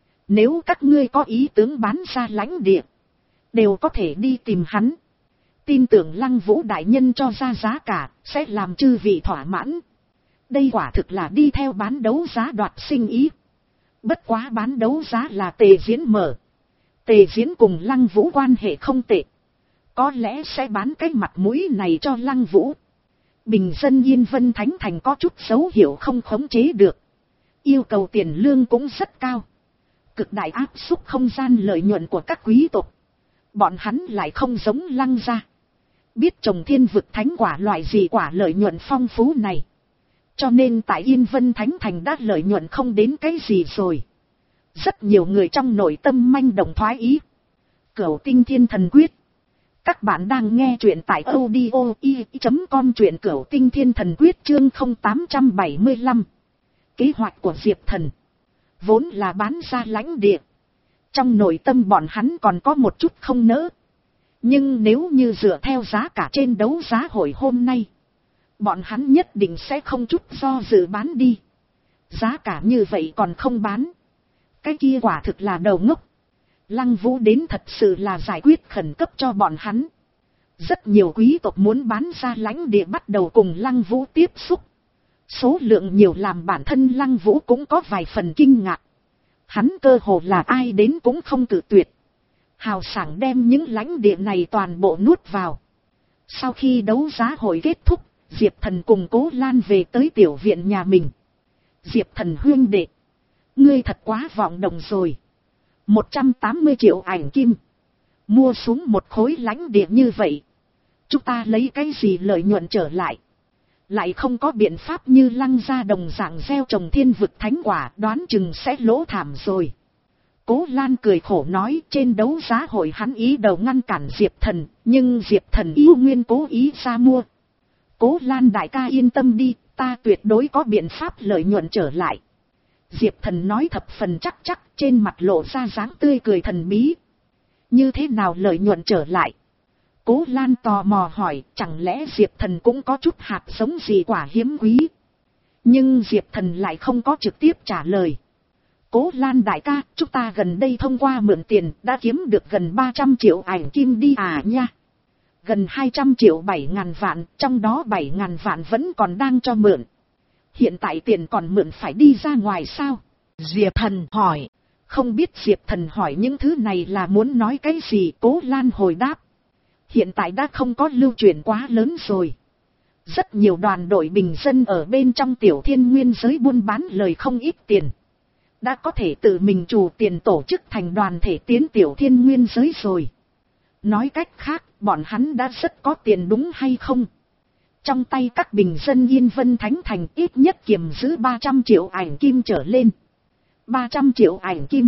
Nếu các ngươi có ý tướng bán ra lãnh địa, đều có thể đi tìm hắn. Tin tưởng Lăng Vũ đại nhân cho ra giá cả, sẽ làm chư vị thỏa mãn. Đây quả thực là đi theo bán đấu giá đoạt sinh ý. Bất quá bán đấu giá là Tề Diễn mở. Tề Diễn cùng Lăng Vũ quan hệ không tệ, có lẽ sẽ bán cái mặt mũi này cho Lăng Vũ. Bình dân Yên Vân Thánh Thành có chút dấu hiệu không khống chế được. Yêu cầu tiền lương cũng rất cao. Cực đại áp suất không gian lợi nhuận của các quý tộc. Bọn hắn lại không giống Lăng gia, biết trồng thiên vực thánh quả loại gì quả lợi nhuận phong phú này. Cho nên tại Yên Vân Thánh Thành đã lợi nhuận không đến cái gì rồi. Rất nhiều người trong nội tâm manh động thoái ý. Cửu Tinh Thiên Thần Quyết. Các bạn đang nghe truyện tại audio i chấm com, truyện Cửu Tinh Thiên Thần Quyết chương không tám bảy lăm. Kế hoạch của Diệp Thần vốn là bán ra lãnh địa. Trong nội tâm bọn hắn còn có một chút không nỡ. Nhưng nếu như dựa theo giá cả trên đấu giá hội hôm nay, bọn hắn nhất định sẽ không chút do dự bán đi. Giá cả như vậy còn không bán, cái kia quả thực là đầu ngốc. Lăng Vũ đến thật sự là giải quyết khẩn cấp cho bọn hắn. Rất nhiều quý tộc muốn bán ra lãnh địa bắt đầu cùng Lăng Vũ tiếp xúc. Số lượng nhiều làm bản thân Lăng Vũ cũng có vài phần kinh ngạc. Hắn cơ hồ là ai đến cũng không cự tuyệt. Hào sảng đem những lãnh địa này toàn bộ nuốt vào. Sau khi đấu giá hội kết thúc, Diệp Thần cùng Cố Lan về tới tiểu viện nhà mình. Diệp Thần huynh đệ, ngươi thật quá vọng động rồi. một trăm tám mươi triệu ảnh kim, mua xuống một khối lãnh địa như vậy, chúng ta lấy cái gì lợi nhuận trở lại? Lại không có biện pháp như Lăng gia đồng dạng gieo trồng thiên vực thánh quả, đoán chừng sẽ lỗ thảm rồi. Cố Lan cười khổ nói, trên đấu giá hội hắn ý đầu ngăn cản Diệp Thần, nhưng Diệp Thần yêu nguyên cố ý ra mua. Cố Lan đại ca yên tâm đi, ta tuyệt đối có biện pháp lợi nhuận trở lại. Diệp Thần nói thập phần chắc chắc, trên mặt lộ ra dáng tươi cười thần bí. Như thế nào lợi nhuận trở lại? Cố Lan tò mò hỏi, chẳng lẽ Diệp Thần cũng có chút hạt giống gì quả hiếm quý? Nhưng Diệp Thần lại không có trực tiếp trả lời. Cố Lan đại ca, chúng ta gần đây thông qua mượn tiền đã kiếm được gần ba trăm triệu ảnh kim đi à nha. gần hai trăm triệu bảy ngàn vạn, trong đó bảy ngàn vạn vẫn còn đang cho mượn. Hiện tại tiền còn mượn phải đi ra ngoài sao? Diệp Thần hỏi. Không biết Diệp Thần hỏi những thứ này là muốn nói cái gì? Cố Lan hồi đáp. Hiện tại đã không có lưu truyền quá lớn rồi. Rất nhiều đoàn đội bình dân ở bên trong tiểu thiên nguyên giới buôn bán lời không ít tiền. Đã có thể tự mình trù tiền tổ chức thành đoàn thể tiến tiểu thiên nguyên giới rồi. Nói cách khác, bọn hắn đã rất có tiền đúng hay không? Trong tay các bình dân Yên Vân Thánh Thành ít nhất kiềm giữ ba trăm triệu ảnh kim trở lên. ba trăm triệu ảnh kim.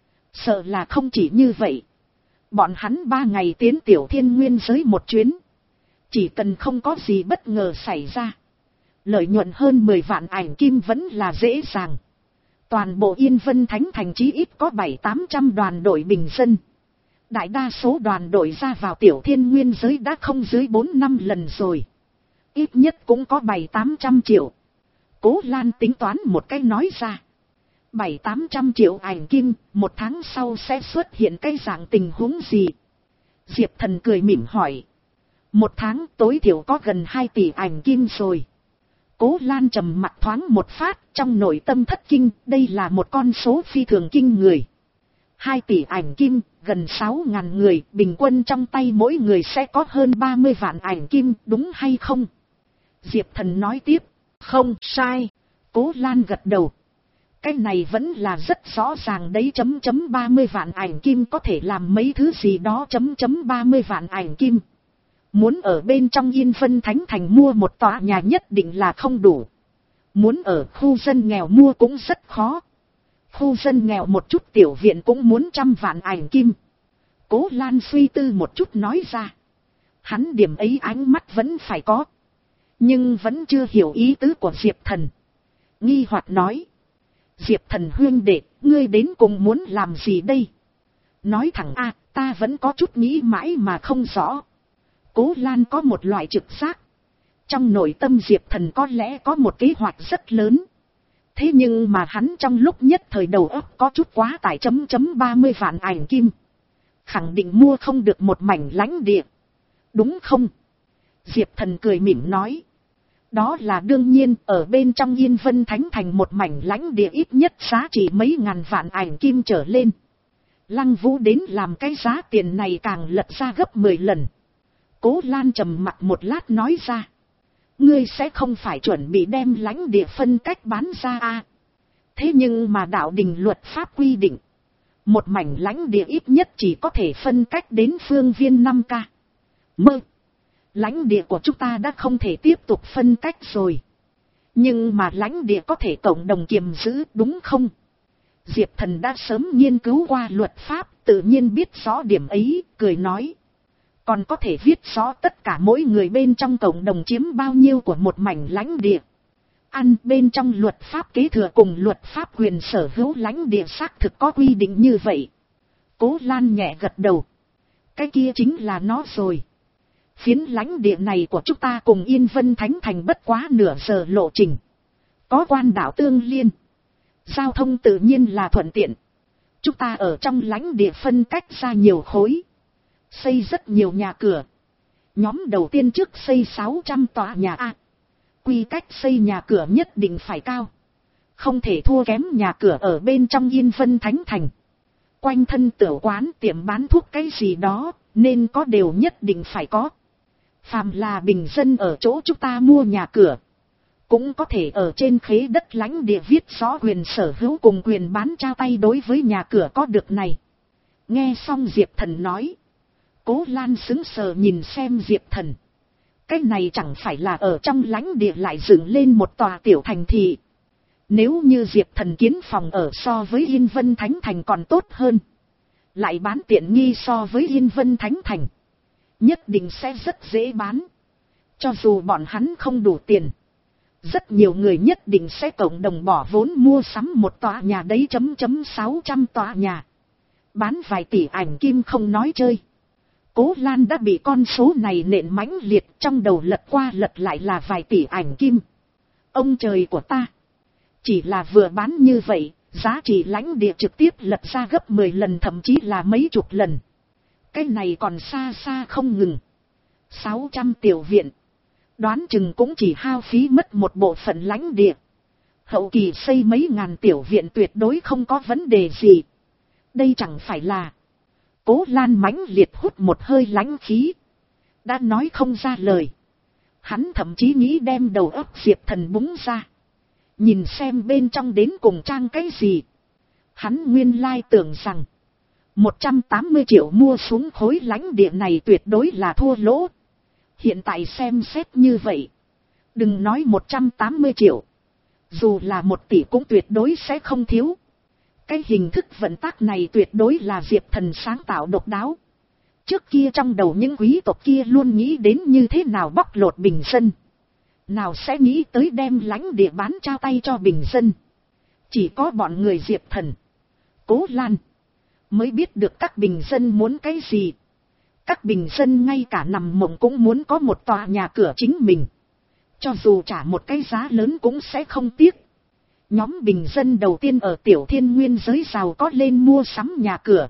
Sợ là không chỉ như vậy. Bọn hắn ba ngày tiến tiểu thiên nguyên giới một chuyến. Chỉ cần không có gì bất ngờ xảy ra. Lợi nhuận hơn mười vạn ảnh kim vẫn là dễ dàng. Toàn bộ Yên Vân Thánh Thành chí ít có bảy tám trăm đoàn đội bình dân. Đại đa số đoàn đội ra vào tiểu thiên nguyên giới đã không dưới bốn năm lần rồi. Ít nhất cũng có bảy tám trăm triệu. Cố Lan tính toán một cái nói ra. bảy tám trăm triệu ảnh kim, một tháng sau sẽ xuất hiện cái dạng tình huống gì? Diệp Thần cười mỉm hỏi. Một tháng tối thiểu có gần hai tỷ ảnh kim rồi. Cố Lan trầm mặt thoáng một phát, trong nội tâm thất kinh, đây là một con số phi thường kinh người. hai tỷ ảnh kim, gần sáu ngàn người, bình quân trong tay mỗi người sẽ có hơn ba mươi vạn ảnh kim, đúng hay không? Diệp Thần nói tiếp, không sai. Cố Lan gật đầu. Cái này vẫn là rất rõ ràng đấy, chấm chấm ba mươi vạn ảnh kim có thể làm mấy thứ gì đó, chấm chấm ba mươi vạn ảnh kim. Muốn ở bên trong Yên Vân Thánh Thành mua một tòa nhà nhất định là không đủ. Muốn ở khu dân nghèo mua cũng rất khó. Khu dân nghèo một chút tiểu viện cũng muốn trăm vạn ảnh kim. Cố Lan suy tư một chút nói ra. Hắn điểm ấy ánh mắt vẫn phải có. Nhưng vẫn chưa hiểu ý tứ của Diệp Thần. Nghi hoặc nói. Diệp Thần huynh đệ, ngươi đến cùng muốn làm gì đây? Nói thẳng a, ta vẫn có chút nghĩ mãi mà không rõ. Cố Lan có một loại trực giác. Trong nội tâm Diệp Thần có lẽ có một kế hoạch rất lớn. Thế nhưng mà hắn trong lúc nhất thời đầu óc có chút quá tải, chấm chấm ba mươi vạn ảnh kim. Khẳng định mua không được một mảnh lãnh địa. Đúng không? Diệp Thần cười mỉm nói. Đó là đương nhiên, ở bên trong Yên Vân Thánh Thành một mảnh lãnh địa ít nhất giá trị mấy ngàn vạn ảnh kim trở lên. Lăng Vũ đến làm cái giá tiền này càng lật ra gấp mười lần. Cố Lan trầm mặt một lát nói ra. Ngươi sẽ không phải chuẩn bị đem lãnh địa phân cách bán ra à? Thế nhưng mà đạo đình luật pháp quy định. Một mảnh lãnh địa ít nhất chỉ có thể phân cách đến phương viên năm ca. Mơ. Lãnh địa của chúng ta đã không thể tiếp tục phân cách rồi. Nhưng mà lãnh địa có thể cộng đồng kiềm giữ, đúng không? Diệp Thần đã sớm nghiên cứu qua luật pháp, tự nhiên biết rõ điểm ấy, cười nói. Còn có thể viết rõ tất cả mỗi người bên trong cộng đồng chiếm bao nhiêu của một mảnh lãnh địa. Ăn bên trong luật pháp kế thừa cùng luật pháp quyền sở hữu lãnh địa xác thực có quy định như vậy. Cố Lan nhẹ gật đầu. Cái kia chính là nó rồi. Phiến lãnh địa này của chúng ta cùng Yên Vân Thánh Thành bất quá nửa giờ lộ trình. Có quan đảo tương liên. Giao thông tự nhiên là thuận tiện. Chúng ta ở trong lãnh địa phân cách ra nhiều khối. Xây rất nhiều nhà cửa. Nhóm đầu tiên trước xây sáu trăm tòa nhà A. Quy cách xây nhà cửa nhất định phải cao. Không thể thua kém nhà cửa ở bên trong Yên Vân Thánh Thành. Quanh thân tiểu quán tiệm bán thuốc cái gì đó, nên có đều nhất định phải có. Phàm là bình dân ở chỗ chúng ta mua nhà cửa. Cũng có thể ở trên khế đất lãnh địa viết rõ quyền sở hữu cùng quyền bán trao tay đối với nhà cửa có được này. Nghe xong Diệp Thần nói. Cố Lan sững sờ nhìn xem Diệp Thần. Cái này chẳng phải là ở trong lãnh địa lại dựng lên một tòa tiểu thành thị. Nếu như Diệp Thần kiến phòng ở so với Yên Vân Thánh Thành còn tốt hơn. Lại bán tiện nghi so với Yên Vân Thánh Thành. Nhất định sẽ rất dễ bán. Cho dù bọn hắn không đủ tiền. Rất nhiều người nhất định sẽ cộng đồng bỏ vốn mua sắm một tòa nhà đấy chấm chấm sáu trăm tòa nhà. Bán vài tỷ ảnh kim không nói chơi. Cố Lan đã bị con số này nện mãnh liệt, trong đầu lật qua lật lại là vài tỷ ảnh kim. Ông trời của ta. Chỉ là vừa bán như vậy, giá trị lãnh địa trực tiếp lật ra gấp mười lần thậm chí là mấy chục lần. Cái này còn xa xa không ngừng. sáu trăm tiểu viện, đoán chừng cũng chỉ hao phí mất một bộ phận lãnh địa. Hậu kỳ xây mấy ngàn tiểu viện tuyệt đối không có vấn đề gì. Đây chẳng phải là... Cố Lan mãnh liệt hút một hơi lãnh khí. Đã nói không ra lời. Hắn thậm chí nghĩ đem đầu óc Diệp Thần búng ra. Nhìn xem bên trong đến cùng trang cái gì. Hắn nguyên lai tưởng rằng. một trăm tám mươi triệu mua xuống khối lãnh địa này tuyệt đối là thua lỗ. Hiện tại xem xét như vậy. Đừng nói một trăm tám mươi triệu. Dù là một tỷ cũng tuyệt đối sẽ không thiếu. Cái hình thức vận tác này tuyệt đối là Diệp Thần sáng tạo độc đáo. Trước kia trong đầu những quý tộc kia luôn nghĩ đến như thế nào bóc lột bình dân. Nào sẽ nghĩ tới đem lãnh địa bán trao tay cho bình dân. Chỉ có bọn người Diệp Thần, Cố Lan mới biết được các bình dân muốn cái gì. Các bình dân ngay cả nằm mộng cũng muốn có một tòa nhà cửa chính mình. Cho dù trả một cái giá lớn cũng sẽ không tiếc. Nhóm bình dân đầu tiên ở Tiểu Thiên Nguyên giới giàu có lên mua sắm nhà cửa.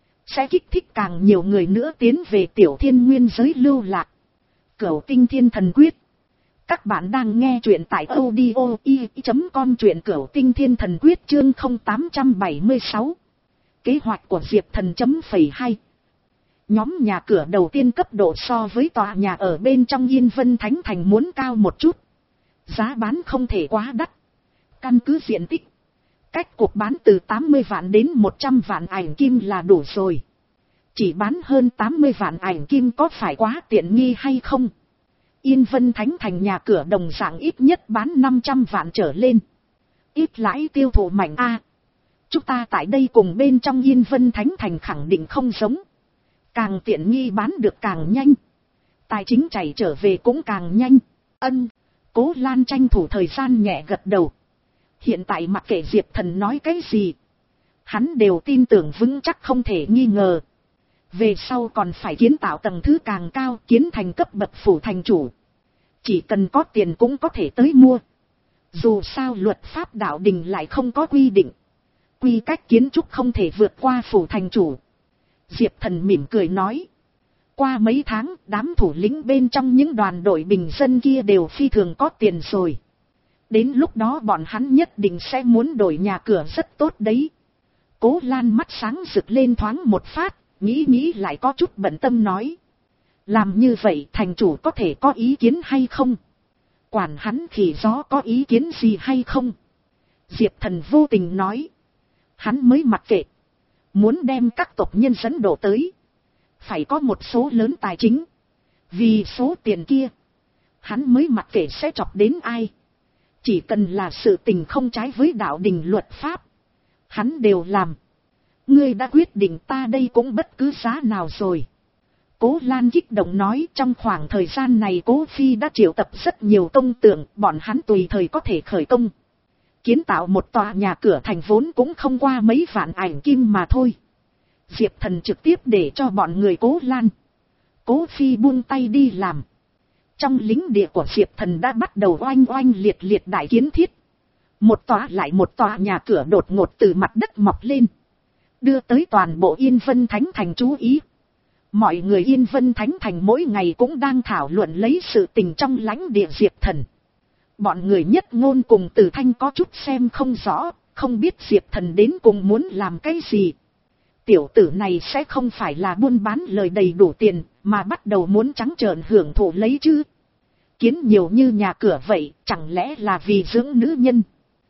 Sẽ kích thích càng nhiều người nữa tiến về Tiểu Thiên Nguyên giới lưu lạc. Cửu Tinh Thiên Thần Quyết. Các bạn đang nghe truyện tại audio i chấm com, truyện Cửu Tinh Thiên Thần Quyết chương không tám bảy sáu. Kế hoạch của Diệp Thần chấm phẩy hai. Nhóm nhà cửa đầu tiên cấp độ so với tòa nhà ở bên trong Yên Vân Thánh Thành muốn cao một chút. Giá bán không thể quá đắt. Căn cứ diện tích, cách cuộc bán từ tám mươi vạn đến một trăm vạn ảnh kim là đủ rồi. Chỉ bán hơn tám mươi vạn ảnh kim có phải quá tiện nghi hay không? Yên Vân Thánh Thành nhà cửa đồng dạng ít nhất bán năm trăm vạn trở lên. Ít lãi tiêu thụ mạnh a. Chúng ta tại đây cùng bên trong Yên Vân Thánh Thành khẳng định không giống. Càng tiện nghi bán được càng nhanh. Tài chính chảy trở về cũng càng nhanh. Ân. Cố Lan tranh thủ thời gian nhẹ gật đầu. Hiện tại mặc kệ Diệp Thần nói cái gì, hắn đều tin tưởng vững chắc không thể nghi ngờ. Về sau còn phải kiến tạo tầng thứ càng cao, kiến thành cấp bậc phủ thành chủ. Chỉ cần có tiền cũng có thể tới mua. Dù sao luật pháp đạo đình lại không có quy định. Quy cách kiến trúc không thể vượt qua phủ thành chủ. Diệp Thần mỉm cười nói. Qua mấy tháng, đám thủ lĩnh bên trong những đoàn đội bình dân kia đều phi thường có tiền rồi. Đến lúc đó bọn hắn nhất định sẽ muốn đổi nhà cửa rất tốt đấy. Cố Lan mắt sáng rực lên thoáng một phát, nghĩ nghĩ lại có chút bận tâm nói. Làm như vậy thành chủ có thể có ý kiến hay không? Quản hắn khỉ gió có ý kiến gì hay không? Diệp Thần vô tình nói. Hắn mới mặc kệ. Muốn đem các tộc nhân dẫn độ tới. Phải có một số lớn tài chính. Vì số tiền kia. Hắn mới mặc kệ sẽ chọc đến ai. Chỉ cần là sự tình không trái với đạo đình luật pháp. Hắn đều làm. Ngươi đã quyết định, ta đây cũng bất cứ giá nào rồi. Cố Lan kích động nói, trong khoảng thời gian này Cố Phi đã triệu tập rất nhiều công tượng, bọn hắn tùy thời có thể khởi công. Kiến tạo một tòa nhà cửa thành vốn cũng không qua mấy vạn ảnh kim mà thôi. Diệp Thần trực tiếp để cho bọn người Cố Lan, Cố Phi buông tay đi làm. Trong lính địa của Diệp Thần đã bắt đầu oanh oanh liệt liệt đại kiến thiết. Một tòa lại một tòa nhà cửa đột ngột từ mặt đất mọc lên. Đưa tới toàn bộ Yên Vân Thánh Thành chú ý. Mọi người Yên Vân Thánh Thành mỗi ngày cũng đang thảo luận lấy sự tình trong lãnh địa Diệp Thần. Bọn người Nhất Ngôn cùng Từ Thanh có chút xem không rõ, không biết Diệp Thần đến cùng muốn làm cái gì. Tiểu tử này sẽ không phải là buôn bán lời đầy đủ tiền, mà bắt đầu muốn trắng trợn hưởng thụ lấy chứ. Kiến nhiều như nhà cửa vậy, chẳng lẽ là vì dưỡng nữ nhân?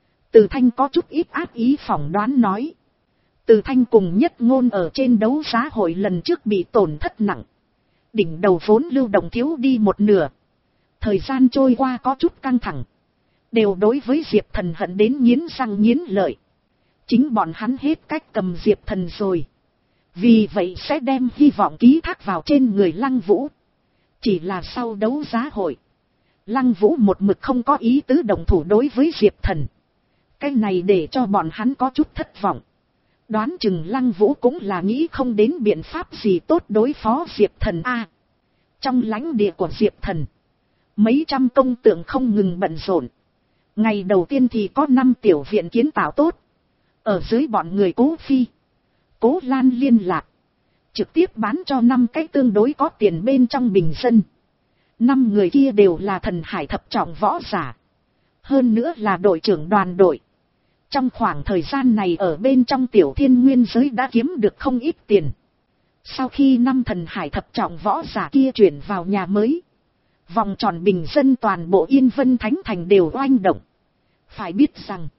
Từ Thanh có chút ít ác ý phỏng đoán nói. Từ Thanh cùng Nhất Ngôn ở trên đấu giá hội lần trước bị tổn thất nặng. Đỉnh đầu vốn lưu động thiếu đi một nửa. Thời gian trôi qua có chút căng thẳng. Đều đối với Diệp Thần hận đến nghiến răng nghiến lợi. Chính bọn hắn hết cách cầm Diệp Thần rồi. Vì vậy sẽ đem hy vọng ký thác vào trên người Lăng Vũ. Chỉ là sau đấu giá hội, Lăng Vũ một mực không có ý tứ động thủ đối với Diệp Thần. Cái này để cho bọn hắn có chút thất vọng. Đoán chừng Lăng Vũ cũng là nghĩ không đến biện pháp gì tốt đối phó Diệp Thần a. Trong lãnh địa của Diệp Thần, mấy trăm công tượng không ngừng bận rộn. Ngày đầu tiên thì có năm tiểu viện kiến tạo tốt. Ở dưới bọn người Cố Phi, Cố Lan liên lạc, trực tiếp bán cho năm cái tương đối có tiền bên trong bình dân. Năm người kia đều là thần hải thập trọng võ giả. Hơn nữa là đội trưởng đoàn đội. Trong khoảng thời gian này ở bên trong tiểu thiên nguyên giới đã kiếm được không ít tiền. Sau khi năm thần hải thập trọng võ giả kia chuyển vào nhà mới, vòng tròn bình dân toàn bộ Yên Vân Thánh Thành đều oanh động. Phải biết rằng,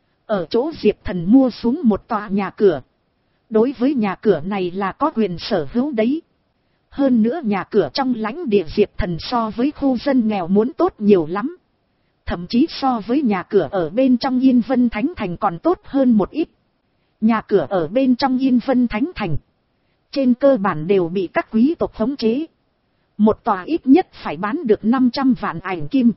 ở chỗ Diệp Thần mua xuống một tòa nhà cửa. Đối với nhà cửa này là có quyền sở hữu đấy. Hơn nữa nhà cửa trong lãnh địa Diệp Thần so với khu dân nghèo muốn tốt nhiều lắm. Thậm chí so với nhà cửa ở bên trong Yên Vân Thánh Thành còn tốt hơn một ít. Nhà cửa ở bên trong Yên Vân Thánh Thành, trên cơ bản đều bị các quý tộc khống chế. Một tòa ít nhất phải bán được năm trăm vạn ảnh kim.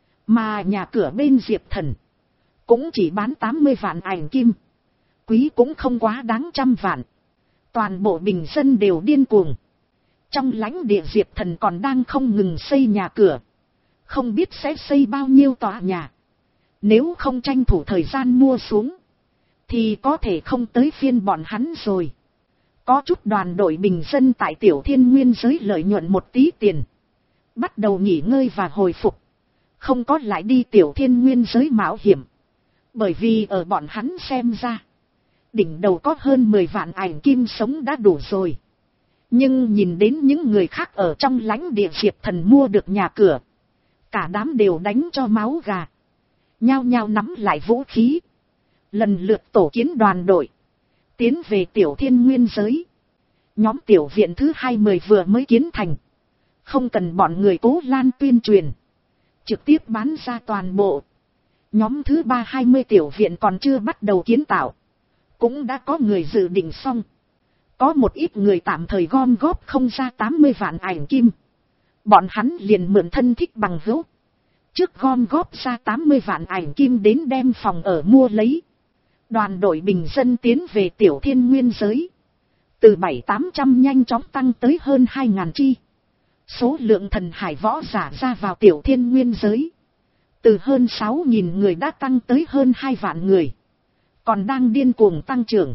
Mà nhà cửa bên Diệp Thần cũng chỉ bán tám mươi vạn ảnh kim. Quý cũng không quá đáng trăm vạn. Toàn bộ bình dân đều điên cuồng. Trong lãnh địa Diệp Thần còn đang không ngừng xây nhà cửa. Không biết sẽ xây bao nhiêu tòa nhà. Nếu không tranh thủ thời gian mua xuống, thì có thể không tới phiên bọn hắn rồi. Có chút đoàn đội bình dân tại tiểu thiên nguyên giới lợi nhuận một tí tiền. Bắt đầu nghỉ ngơi và hồi phục. Không có lại đi tiểu thiên nguyên giới mạo hiểm. Bởi vì ở bọn hắn xem ra, đỉnh đầu có hơn mười vạn ảnh kim sống đã đủ rồi. Nhưng nhìn đến những người khác ở trong lãnh địa Diệp Thần mua được nhà cửa, cả đám đều đánh cho máu gà. Nhao nhao nắm lại vũ khí, lần lượt tổ kiến đoàn đội, tiến về tiểu thiên nguyên giới. Nhóm tiểu viện thứ hai mươi vừa mới kiến thành, không cần bọn người Cố Lan tuyên truyền, trực tiếp bán ra toàn bộ. Nhóm thứ ba hai mươi tiểu viện còn chưa bắt đầu kiến tạo, cũng đã có người dự định xong. Có một ít người tạm thời gom góp không ra tám mươi vạn ảnh kim. Bọn hắn liền mượn thân thích bằng hữu, trước gom góp ra tám mươi vạn ảnh kim đến đem phòng ở mua lấy. Đoàn đội bình dân tiến về tiểu thiên nguyên giới, từ bảy tám trăm nhanh chóng tăng tới hơn hai ngàn chi. Số lượng thần hải võ giả ra vào tiểu thiên nguyên giới, từ hơn sáu nghìn người đã tăng tới hơn hai vạn người, còn đang điên cuồng tăng trưởng.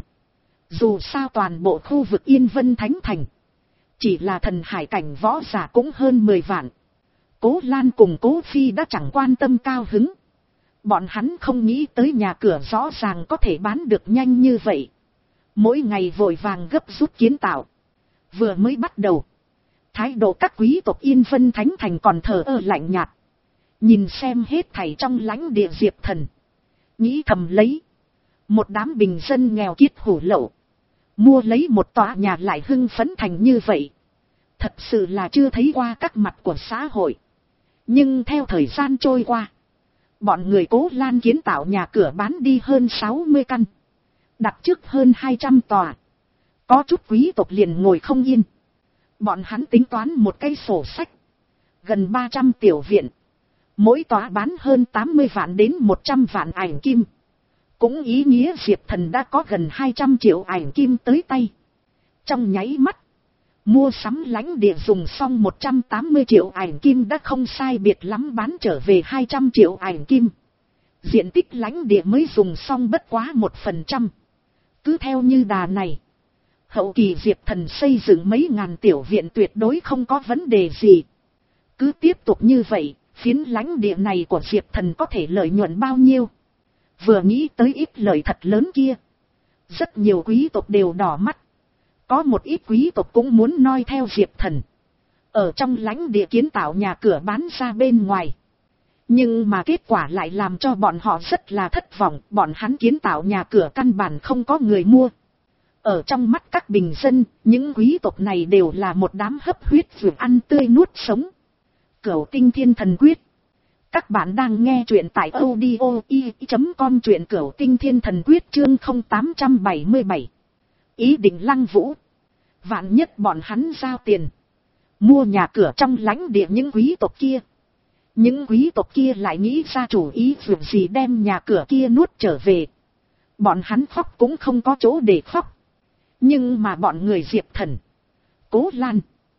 Dù sao toàn bộ khu vực Yên Vân Thánh Thành, chỉ là thần hải cảnh võ giả cũng hơn mười vạn. Cố Lan cùng Cố Phi đã chẳng quan tâm cao hứng. Bọn hắn không nghĩ tới nhà cửa rõ ràng có thể bán được nhanh như vậy. Mỗi ngày vội vàng gấp rút kiến tạo. Vừa mới bắt đầu, thái độ các quý tộc Yên Vân Thánh Thành còn thờ ơ lạnh nhạt. Nhìn xem hết thảy trong lãnh địa Diệp Thần, nghĩ thầm lấy, một đám bình dân nghèo kiết hủ lậu, mua lấy một tòa nhà lại hưng phấn thành như vậy. Thật sự là chưa thấy qua các mặt của xã hội. Nhưng theo thời gian trôi qua, bọn người Cố Lan kiến tạo nhà cửa bán đi hơn sáu mươi căn, đặt trước hơn hai trăm tòa. Có chút quý tộc liền ngồi không yên. Bọn hắn tính toán một cái sổ sách, gần ba trăm tiểu viện, mỗi tòa bán hơn tám mươi vạn đến một trăm vạn ảnh kim. Cũng ý nghĩa Diệp Thần đã có gần hai trăm triệu ảnh kim tới tay. Trong nháy mắt, mua sắm lãnh địa dùng xong một trăm tám mươi triệu ảnh kim đã không sai biệt lắm bán trở về hai trăm triệu ảnh kim. Diện tích lãnh địa mới dùng xong bất quá một phần trăm. Cứ theo như đà này, hậu kỳ Diệp Thần xây dựng mấy ngàn tiểu viện tuyệt đối không có vấn đề gì. Cứ tiếp tục như vậy, phiến lãnh địa này của Diệp Thần có thể lợi nhuận bao nhiêu? Vừa nghĩ tới ít lợi thật lớn kia, rất nhiều quý tộc đều đỏ mắt. Có một ít quý tộc cũng muốn noi theo Diệp Thần, ở trong lãnh địa kiến tạo nhà cửa bán ra bên ngoài. Nhưng mà kết quả lại làm cho bọn họ rất là thất vọng. Bọn hắn kiến tạo nhà cửa căn bản không có người mua. Ở trong mắt các bình dân, những quý tộc này đều là một đám hấp huyết vừa ăn tươi nuốt sống. Cửu Tinh Thiên Thần Quyết. Các bạn đang nghe truyện tại audio i chấm com, truyện Cửu Tinh Thiên Thần Quyết chương không tám bảy bảy. Ý định Lăng Vũ. Vạn nhất bọn hắn giao tiền mua nhà cửa trong lãnh địa những quý tộc kia, những quý tộc kia lại nghĩ ra chủ ý việc gì đem nhà cửa kia nuốt trở về. Bọn hắn khóc cũng không có chỗ để khóc. Nhưng mà bọn người Diệp Thần, Cố Lan,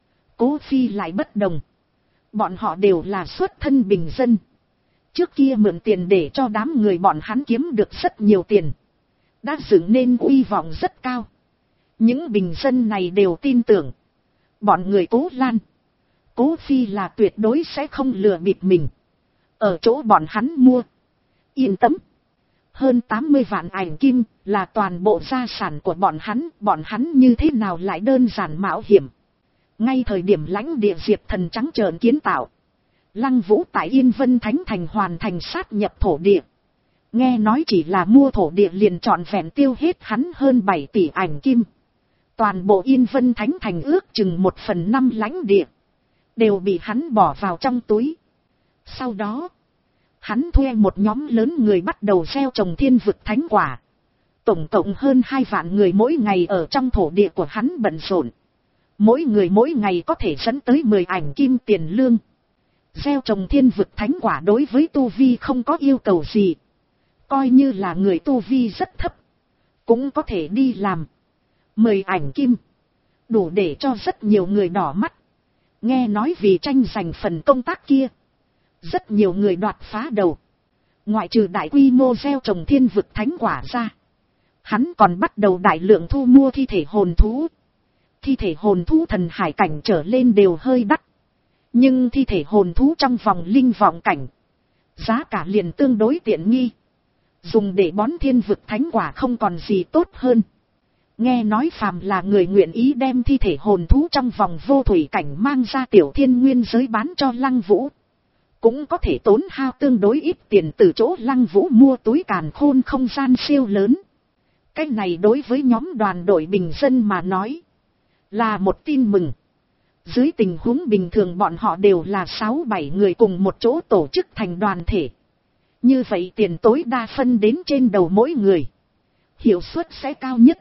Cố Phi lại bất đồng. Bọn họ đều là xuất thân bình dân. Trước kia mượn tiền để cho đám người bọn hắn kiếm được rất nhiều tiền, đã dựng nên uy vọng rất cao. Những bình dân này đều tin tưởng bọn người Cố Lan, Cố Phi là tuyệt đối sẽ không lừa bịp mình. Ở chỗ bọn hắn mua. Yên tâm. Hơn tám mươi vạn ảnh kim là toàn bộ gia sản của bọn hắn. Bọn hắn như thế nào lại đơn giản mạo hiểm. Ngay thời điểm lãnh địa Diệp Thần trắng trợn kiến tạo. Lăng Vũ tại Yên Vân Thánh Thành hoàn thành sát nhập thổ địa. Nghe nói chỉ là mua thổ địa liền trọn vẹn tiêu hết hắn hơn bảy tỷ ảnh kim. Toàn bộ Yên Vân Thánh Thành ước chừng một phần năm lãnh địa. Đều bị hắn bỏ vào trong túi. Sau đó, hắn thuê một nhóm lớn người bắt đầu gieo trồng thiên vực thánh quả. Tổng cộng hơn hai vạn người mỗi ngày ở trong thổ địa của hắn bận rộn. Mỗi người mỗi ngày có thể dẫn tới mười ảnh kim tiền lương. Gieo trồng thiên vực thánh quả đối với tu vi không có yêu cầu gì. Coi như là người tu vi rất thấp. Cũng có thể đi làm. Mười ảnh kim. Đủ để cho rất nhiều người đỏ mắt. Nghe nói vì tranh giành phần công tác kia. Rất nhiều người đoạt phá đầu. Ngoại trừ đại quy mô gieo trồng thiên vực thánh quả ra. Hắn còn bắt đầu đại lượng thu mua thi thể hồn thú. Thi thể hồn thú thần hải cảnh trở lên đều hơi đắt. Nhưng thi thể hồn thú trong vòng linh vọng cảnh. Giá cả liền tương đối tiện nghi. Dùng để bón thiên vực thánh quả không còn gì tốt hơn. Nghe nói phàm là người nguyện ý đem thi thể hồn thú trong vòng vô thủy cảnh mang ra tiểu thiên nguyên giới bán cho Lăng Vũ. Cũng có thể tốn hao tương đối ít tiền từ chỗ Lăng Vũ mua túi càn khôn không gian siêu lớn. Cái này đối với nhóm đoàn đội bình dân mà nói. Là một tin mừng. Dưới tình huống bình thường bọn họ đều là sáu bảy người cùng một chỗ tổ chức thành đoàn thể. Như vậy tiền tối đa phân đến trên đầu mỗi người. Hiệu suất sẽ cao nhất.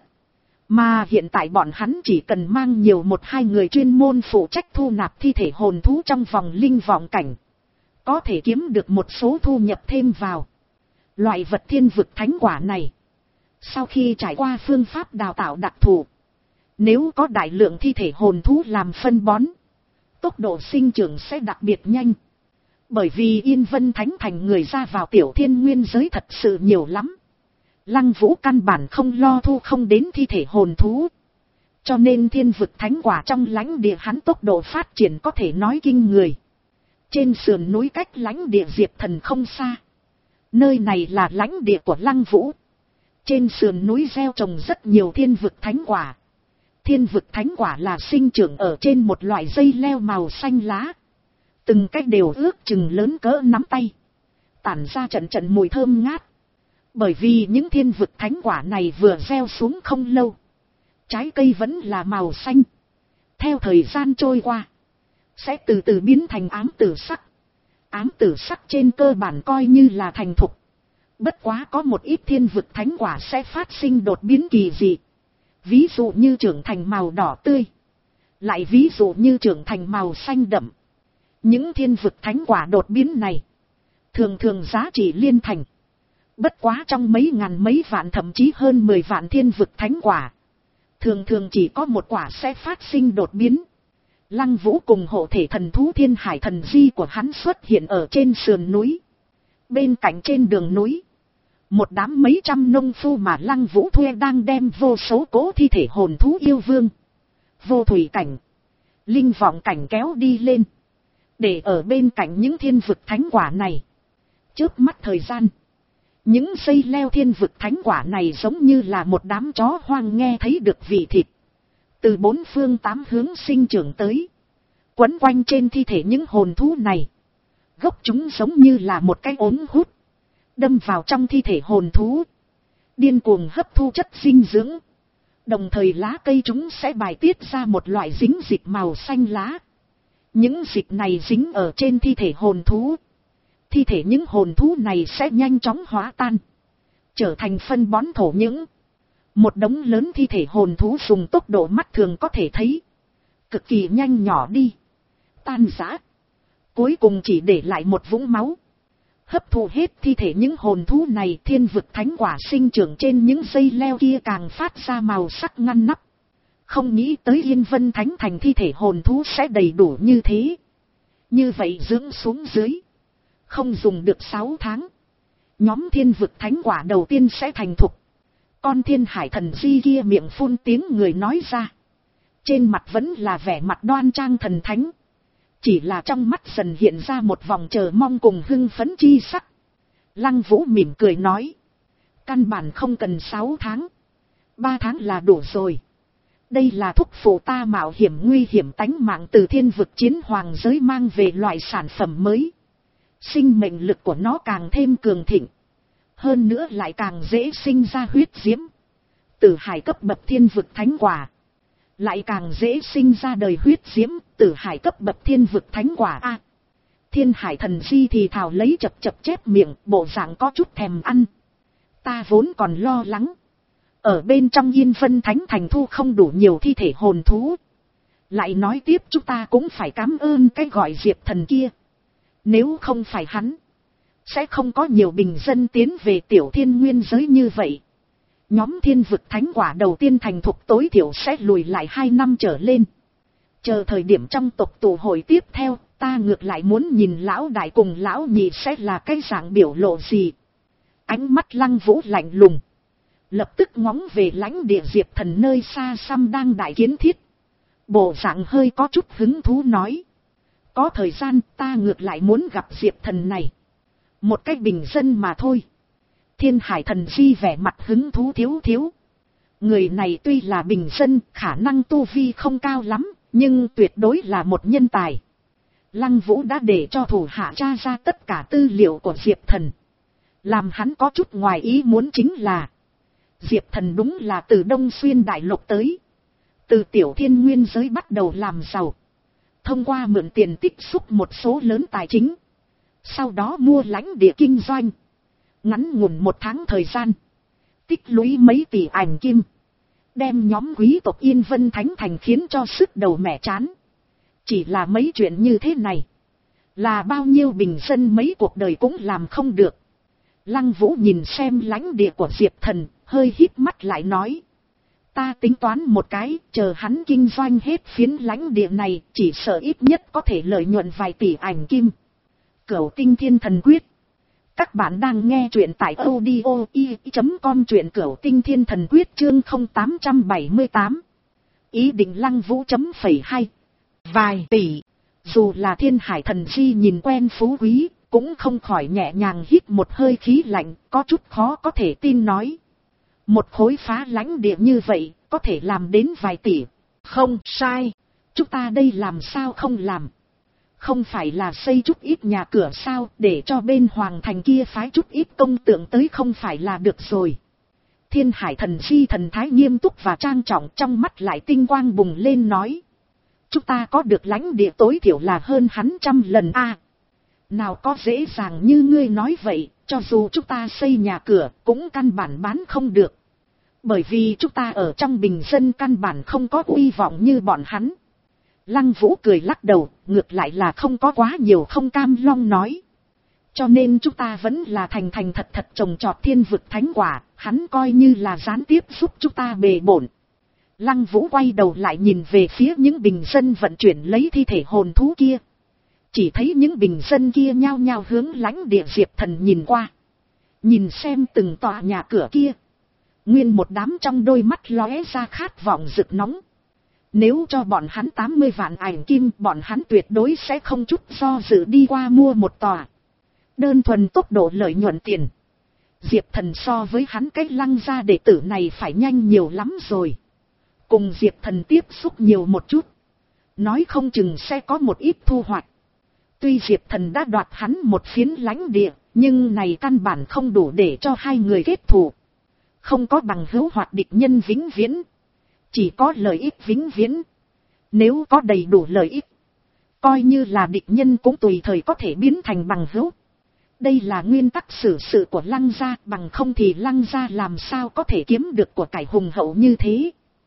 Mà hiện tại bọn hắn chỉ cần mang nhiều một hai người chuyên môn phụ trách thu nạp thi thể hồn thú trong vòng linh vọng cảnh. Có thể kiếm được một số thu nhập thêm vào. Loại vật thiên vực thánh quả này. Sau khi trải qua phương pháp đào tạo đặc thù. Nếu có đại lượng thi thể hồn thú làm phân bón. Tốc độ sinh trưởng sẽ đặc biệt nhanh. Bởi vì Yên Vân Thánh Thành người ra vào tiểu thiên nguyên giới thật sự nhiều lắm. Lăng Vũ căn bản không lo thu không đến thi thể hồn thú. Cho nên thiên vực thánh quả trong lãnh địa hắn tốc độ phát triển có thể nói kinh người. Trên sườn núi cách lãnh địa Diệp Thần không xa. Nơi này là lãnh địa của Lăng Vũ. Trên sườn núi gieo trồng rất nhiều thiên vực thánh quả. Thiên vực thánh quả là sinh trưởng ở trên một loại dây leo màu xanh lá. Từng cách đều ước chừng lớn cỡ nắm tay. Tản ra trận trận mùi thơm ngát. Bởi vì những thiên vực thánh quả này vừa gieo xuống không lâu. Trái cây vẫn là màu xanh. Theo thời gian trôi qua. Sẽ từ từ biến thành ám tử sắc. Ám tử sắc trên cơ bản coi như là thành thục. Bất quá có một ít thiên vực thánh quả sẽ phát sinh đột biến kỳ dị. Ví dụ như trưởng thành màu đỏ tươi. Lại ví dụ như trưởng thành màu xanh đậm. Những thiên vực thánh quả đột biến này. Thường thường giá trị liên thành. Bất quá trong mấy ngàn mấy vạn thậm chí hơn mười vạn thiên vực thánh quả. Thường thường chỉ có một quả sẽ phát sinh đột biến. Lăng Vũ cùng hộ thể thần thú thiên hải thần di của hắn xuất hiện ở trên sườn núi. Bên cạnh trên đường núi. Một đám mấy trăm nông phu mà Lăng Vũ thuê đang đem vô số cố thi thể hồn thú yêu vương. Vô thủy cảnh. Linh vọng cảnh kéo đi lên. Để ở bên cạnh những thiên vực thánh quả này. Chớp mắt thời gian. Những dây leo thiên vực thánh quả này giống như là một đám chó hoang nghe thấy được vị thịt. Từ bốn phương tám hướng sinh trưởng tới. Quấn quanh trên thi thể những hồn thú này. Gốc chúng giống như là một cái ống hút. Đâm vào trong thi thể hồn thú. Điên cuồng hấp thu chất dinh dưỡng. Đồng thời lá cây chúng sẽ bài tiết ra một loại dính dịch màu xanh lá. Những dịch này dính ở trên thi thể hồn thú. Thi thể những hồn thú này sẽ nhanh chóng hóa tan. Trở thành phân bón thổ những. Một đống lớn thi thể hồn thú dùng tốc độ mắt thường có thể thấy. Cực kỳ nhanh nhỏ đi. Tan rã. Cuối cùng chỉ để lại một vũng máu. Hấp thụ hết thi thể những hồn thú này, thiên vực thánh quả sinh trưởng trên những dây leo kia càng phát ra màu sắc ngăn nắp. Không nghĩ tới Yên Vân Thánh Thành thi thể hồn thú sẽ đầy đủ như thế. Như vậy dưỡng xuống dưới. Không dùng được sáu tháng. Nhóm thiên vực thánh quả đầu tiên sẽ thành thục. Con thiên hải thần di kia miệng phun tiếng người nói ra. Trên mặt vẫn là vẻ mặt đoan trang thần thánh. Chỉ là trong mắt dần hiện ra một vòng chờ mong cùng hưng phấn chi sắc. Lăng Vũ mỉm cười nói. Căn bản không cần sáu tháng. ba tháng là đủ rồi. Đây là thúc phụ ta mạo hiểm nguy hiểm tánh mạng từ thiên vực chiến hoàng giới mang về loại sản phẩm mới. Sinh mệnh lực của nó càng thêm cường thịnh. Hơn nữa lại càng dễ sinh ra huyết diễm. Tử hải cấp bậc thiên vực thánh quả. Lại càng dễ sinh ra đời huyết diễm, tử hải cấp bậc thiên vực thánh quả a. Thiên hải thần di thì thào lấy chập chập chép miệng, bộ dạng có chút thèm ăn. Ta vốn còn lo lắng. Ở bên trong Yên Vân Thánh Thành thu không đủ nhiều thi thể hồn thú. Lại nói tiếp chúng ta cũng phải cảm ơn cái gọi Diệp thần kia. Nếu không phải hắn, sẽ không có nhiều bình dân tiến về tiểu thiên nguyên giới như vậy. Nhóm thiên vực thánh quả đầu tiên thành thục tối thiểu sẽ lùi lại hai năm trở lên. Chờ thời điểm trong tộc tụ hội tiếp theo, ta ngược lại muốn nhìn lão đại cùng lão nhị sẽ là cái dạng biểu lộ gì. Ánh mắt Lăng Vũ lạnh lùng. Lập tức ngóng về lãnh địa Diệp thần nơi xa xăm đang đại kiến thiết. Bộ dạng hơi có chút hứng thú nói. Có thời gian ta ngược lại muốn gặp Diệp thần này. Một cách bình dân mà thôi. Thiên hải thần di vẻ mặt hứng thú thiếu thiếu. Người này tuy là bình dân, khả năng tu vi không cao lắm, nhưng tuyệt đối là một nhân tài. Lăng Vũ đã để cho thủ hạ tra ra tất cả tư liệu của Diệp thần. Làm hắn có chút ngoài ý muốn chính là Diệp thần đúng là từ Đông Xuyên Đại Lục tới. Từ tiểu thiên nguyên giới bắt đầu làm giàu. Thông qua mượn tiền tích xúc một số lớn tài chính. Sau đó mua lãnh địa kinh doanh. Ngắn ngủn một tháng thời gian. Tích lũy mấy tỷ ảnh kim. Đem nhóm quý tộc Yên Vân Thánh Thành khiến cho sức đầu mẻ chán. Chỉ là mấy chuyện như thế này. Là bao nhiêu bình dân mấy cuộc đời cũng làm không được. Lăng Vũ nhìn xem lãnh địa của Diệp thần, hơi híp mắt lại nói. Ta tính toán một cái, chờ hắn kinh doanh hết phiến lãnh địa này, chỉ sợ ít nhất có thể lợi nhuận vài tỷ ảnh kim. Cửu Tinh Thiên Thần Quyết. Các bạn đang nghe truyện tại audio i chấm com, truyện Cửu Tinh Thiên Thần Quyết chương không tám bảy tám. Ý định Lăng Vũ chấm phẩy hai. Vài tỷ. Dù là Thiên Hải thần di nhìn quen phú quý, cũng không khỏi nhẹ nhàng hít một hơi khí lạnh, có chút khó có thể tin nói. Một khối phá lãnh địa như vậy, có thể làm đến vài tỷ. Không sai. Chúng ta đây làm sao không làm? Không phải là xây chút ít nhà cửa sao, để cho bên hoàng thành kia phái chút ít công tượng tới không phải là được rồi. Thiên Hải thần di thần thái nghiêm túc và trang trọng, trong mắt lại tinh quang bùng lên nói. Chúng ta có được lãnh địa tối thiểu là hơn hắn trăm lần a. Nào có dễ dàng như ngươi nói vậy, cho dù chúng ta xây nhà cửa cũng căn bản bán không được. Bởi vì chúng ta ở trong bình dân căn bản không có uy vọng như bọn hắn. Lăng Vũ cười lắc đầu, ngược lại là không có quá nhiều không cam long nói. Cho nên chúng ta vẫn là thành thành thật thật trồng trọt thiên vực thánh quả, hắn coi như là gián tiếp giúp chúng ta bề bổn. Lăng Vũ quay đầu lại nhìn về phía những bình dân vận chuyển lấy thi thể hồn thú kia. Chỉ thấy những bình dân kia nhao nhao hướng lãnh địa Diệp thần nhìn qua. Nhìn xem từng tòa nhà cửa kia. Nguyên một đám trong đôi mắt lóe ra khát vọng rực nóng. Nếu cho bọn hắn tám mươi vạn ảnh kim, bọn hắn tuyệt đối sẽ không chút do dự đi qua mua một tòa. Đơn thuần tốc độ lợi nhuận tiền. Diệp thần so với hắn cái Lăng gia đệ tử này phải nhanh nhiều lắm rồi. Cùng Diệp thần tiếp xúc nhiều một chút. Nói không chừng sẽ có một ít thu hoạch. Tuy Diệp thần đã đoạt hắn một phiến lãnh địa, nhưng này căn bản không đủ để cho hai người kết thù. Không có bằng hữu hoặc địch nhân vĩnh viễn. Chỉ có lợi ích vĩnh viễn. Nếu có đầy đủ lợi ích, coi như là địch nhân cũng tùy thời có thể biến thành bằng hữu. Đây là nguyên tắc xử sự của Lăng gia, bằng không thì Lăng gia làm sao có thể kiếm được của cải hùng hậu như thế.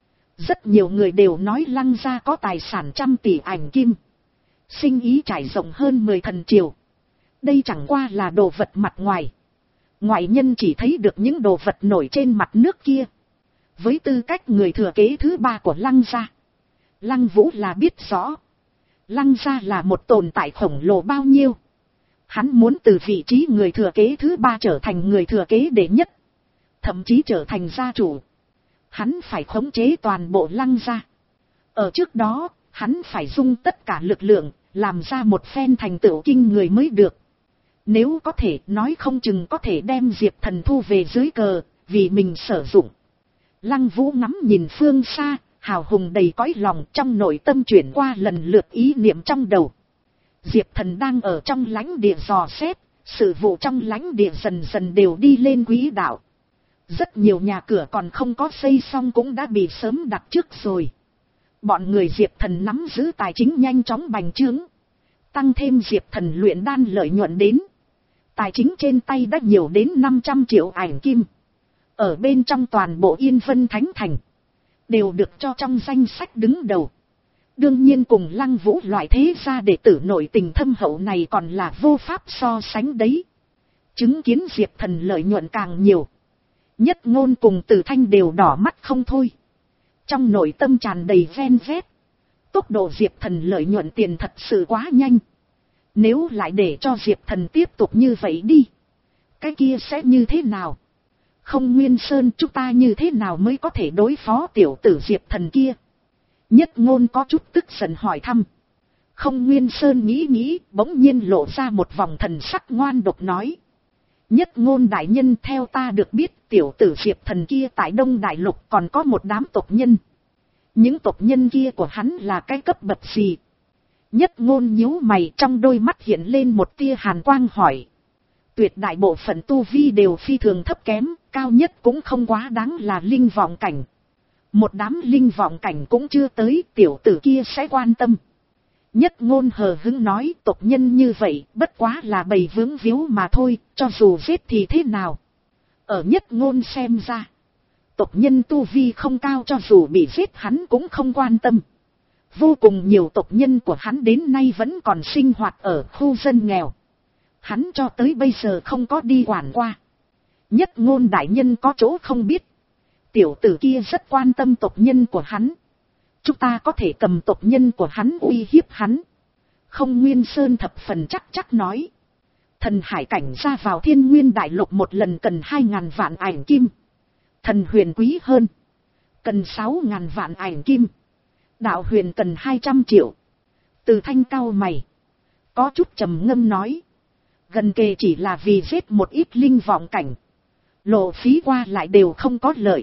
Rất nhiều người đều nói Lăng gia có tài sản trăm tỷ ảnh kim. Sinh ý trải rộng hơn mười thần triều. Đây chẳng qua là đồ vật mặt ngoài. Ngoại nhân chỉ thấy được những đồ vật nổi trên mặt nước kia. Với tư cách người thừa kế thứ ba của Lăng gia, Lăng Vũ là biết rõ. Lăng gia là một tồn tại khổng lồ bao nhiêu. Hắn muốn từ vị trí người thừa kế thứ ba trở thành người thừa kế đệ nhất. Thậm chí trở thành gia chủ. Hắn phải khống chế toàn bộ Lăng gia. Ở trước đó, hắn phải dùng tất cả lực lượng, làm ra một phen thành tựu kinh người mới được. Nếu có thể nói không chừng có thể đem Diệp Thần thu về dưới cờ, vì mình sử dụng. Lăng Vũ ngắm nhìn phương xa, hào hùng đầy cõi lòng, trong nội tâm chuyển qua lần lượt ý niệm trong đầu. Diệp Thần đang ở trong lãnh địa dò xét, sự vụ trong lãnh địa dần dần đều đi lên quỹ đạo. Rất nhiều nhà cửa còn không có xây xong cũng đã bị sớm đặt trước rồi. Bọn người Diệp Thần nắm giữ tài chính nhanh chóng bành trướng. Tăng thêm Diệp Thần luyện đan lợi nhuận đến. Tài chính trên tay đã nhiều đến năm trăm triệu ảnh kim. Ở bên trong toàn bộ Yên Vân Thánh Thành. Đều được cho trong danh sách đứng đầu. Đương nhiên cùng Lăng Vũ loại thế gia đệ tử nội tình thâm hậu này còn là vô pháp so sánh đấy. Chứng kiến Diệp Thần lợi nhuận càng nhiều. Nhất Ngôn cùng Từ Thanh đều đỏ mắt không thôi. Trong nội tâm tràn đầy ven vét. Tốc độ Diệp Thần lợi nhuận tiền thật sự quá nhanh. Nếu lại để cho Diệp Thần tiếp tục như vậy đi. Cái kia sẽ như thế nào? Không Nguyên Sơn chúng ta như thế nào mới có thể đối phó tiểu tử Diệp Thần kia? Nhất Ngôn có chút tức giận hỏi thăm. Không Nguyên Sơn nghĩ nghĩ, bỗng nhiên lộ ra một vòng thần sắc ngoan độc nói. Nhất Ngôn đại nhân, theo ta được biết, tiểu tử Diệp Thần kia tại Đông Đại Lục còn có một đám tộc nhân. Những tộc nhân kia của hắn là cái cấp bậc gì? Nhất Ngôn nhíu mày, trong đôi mắt hiện lên một tia hàn quang hỏi. Tuyệt đại bộ phận tu vi đều phi thường thấp kém, cao nhất cũng không quá đáng là linh vọng cảnh. Một đám linh vọng cảnh cũng chưa tới, tiểu tử kia sẽ quan tâm. Nhất Ngôn hờ hững nói, tộc nhân như vậy bất quá là bầy vướng víu mà thôi, cho dù giết thì thế nào. Ở Nhất Ngôn xem ra, tộc nhân tu vi không cao, cho dù bị giết hắn cũng không quan tâm. Vô cùng nhiều tộc nhân của hắn đến nay vẫn còn sinh hoạt ở khu dân nghèo. Hắn cho tới bây giờ không có đi quản qua. Nhất Ngôn đại nhân có chỗ không biết. Tiểu tử kia rất quan tâm tộc nhân của hắn. Chúng ta có thể cầm tộc nhân của hắn uy hiếp hắn. Không Nguyên Sơn thập phần chắc chắc nói. Thần hải cảnh ra vào Thiên Nguyên Đại Lục một lần cần hai ngàn vạn ảnh kim. Thần huyền quý hơn. Cần sáu ngàn vạn ảnh kim. Đạo huyền cần hai trăm triệu. Từ Thanh cao mày. Có chút trầm ngâm nói. Gần kề chỉ là vì giết một ít linh vọng cảnh. Lộ phí qua lại đều không có lợi.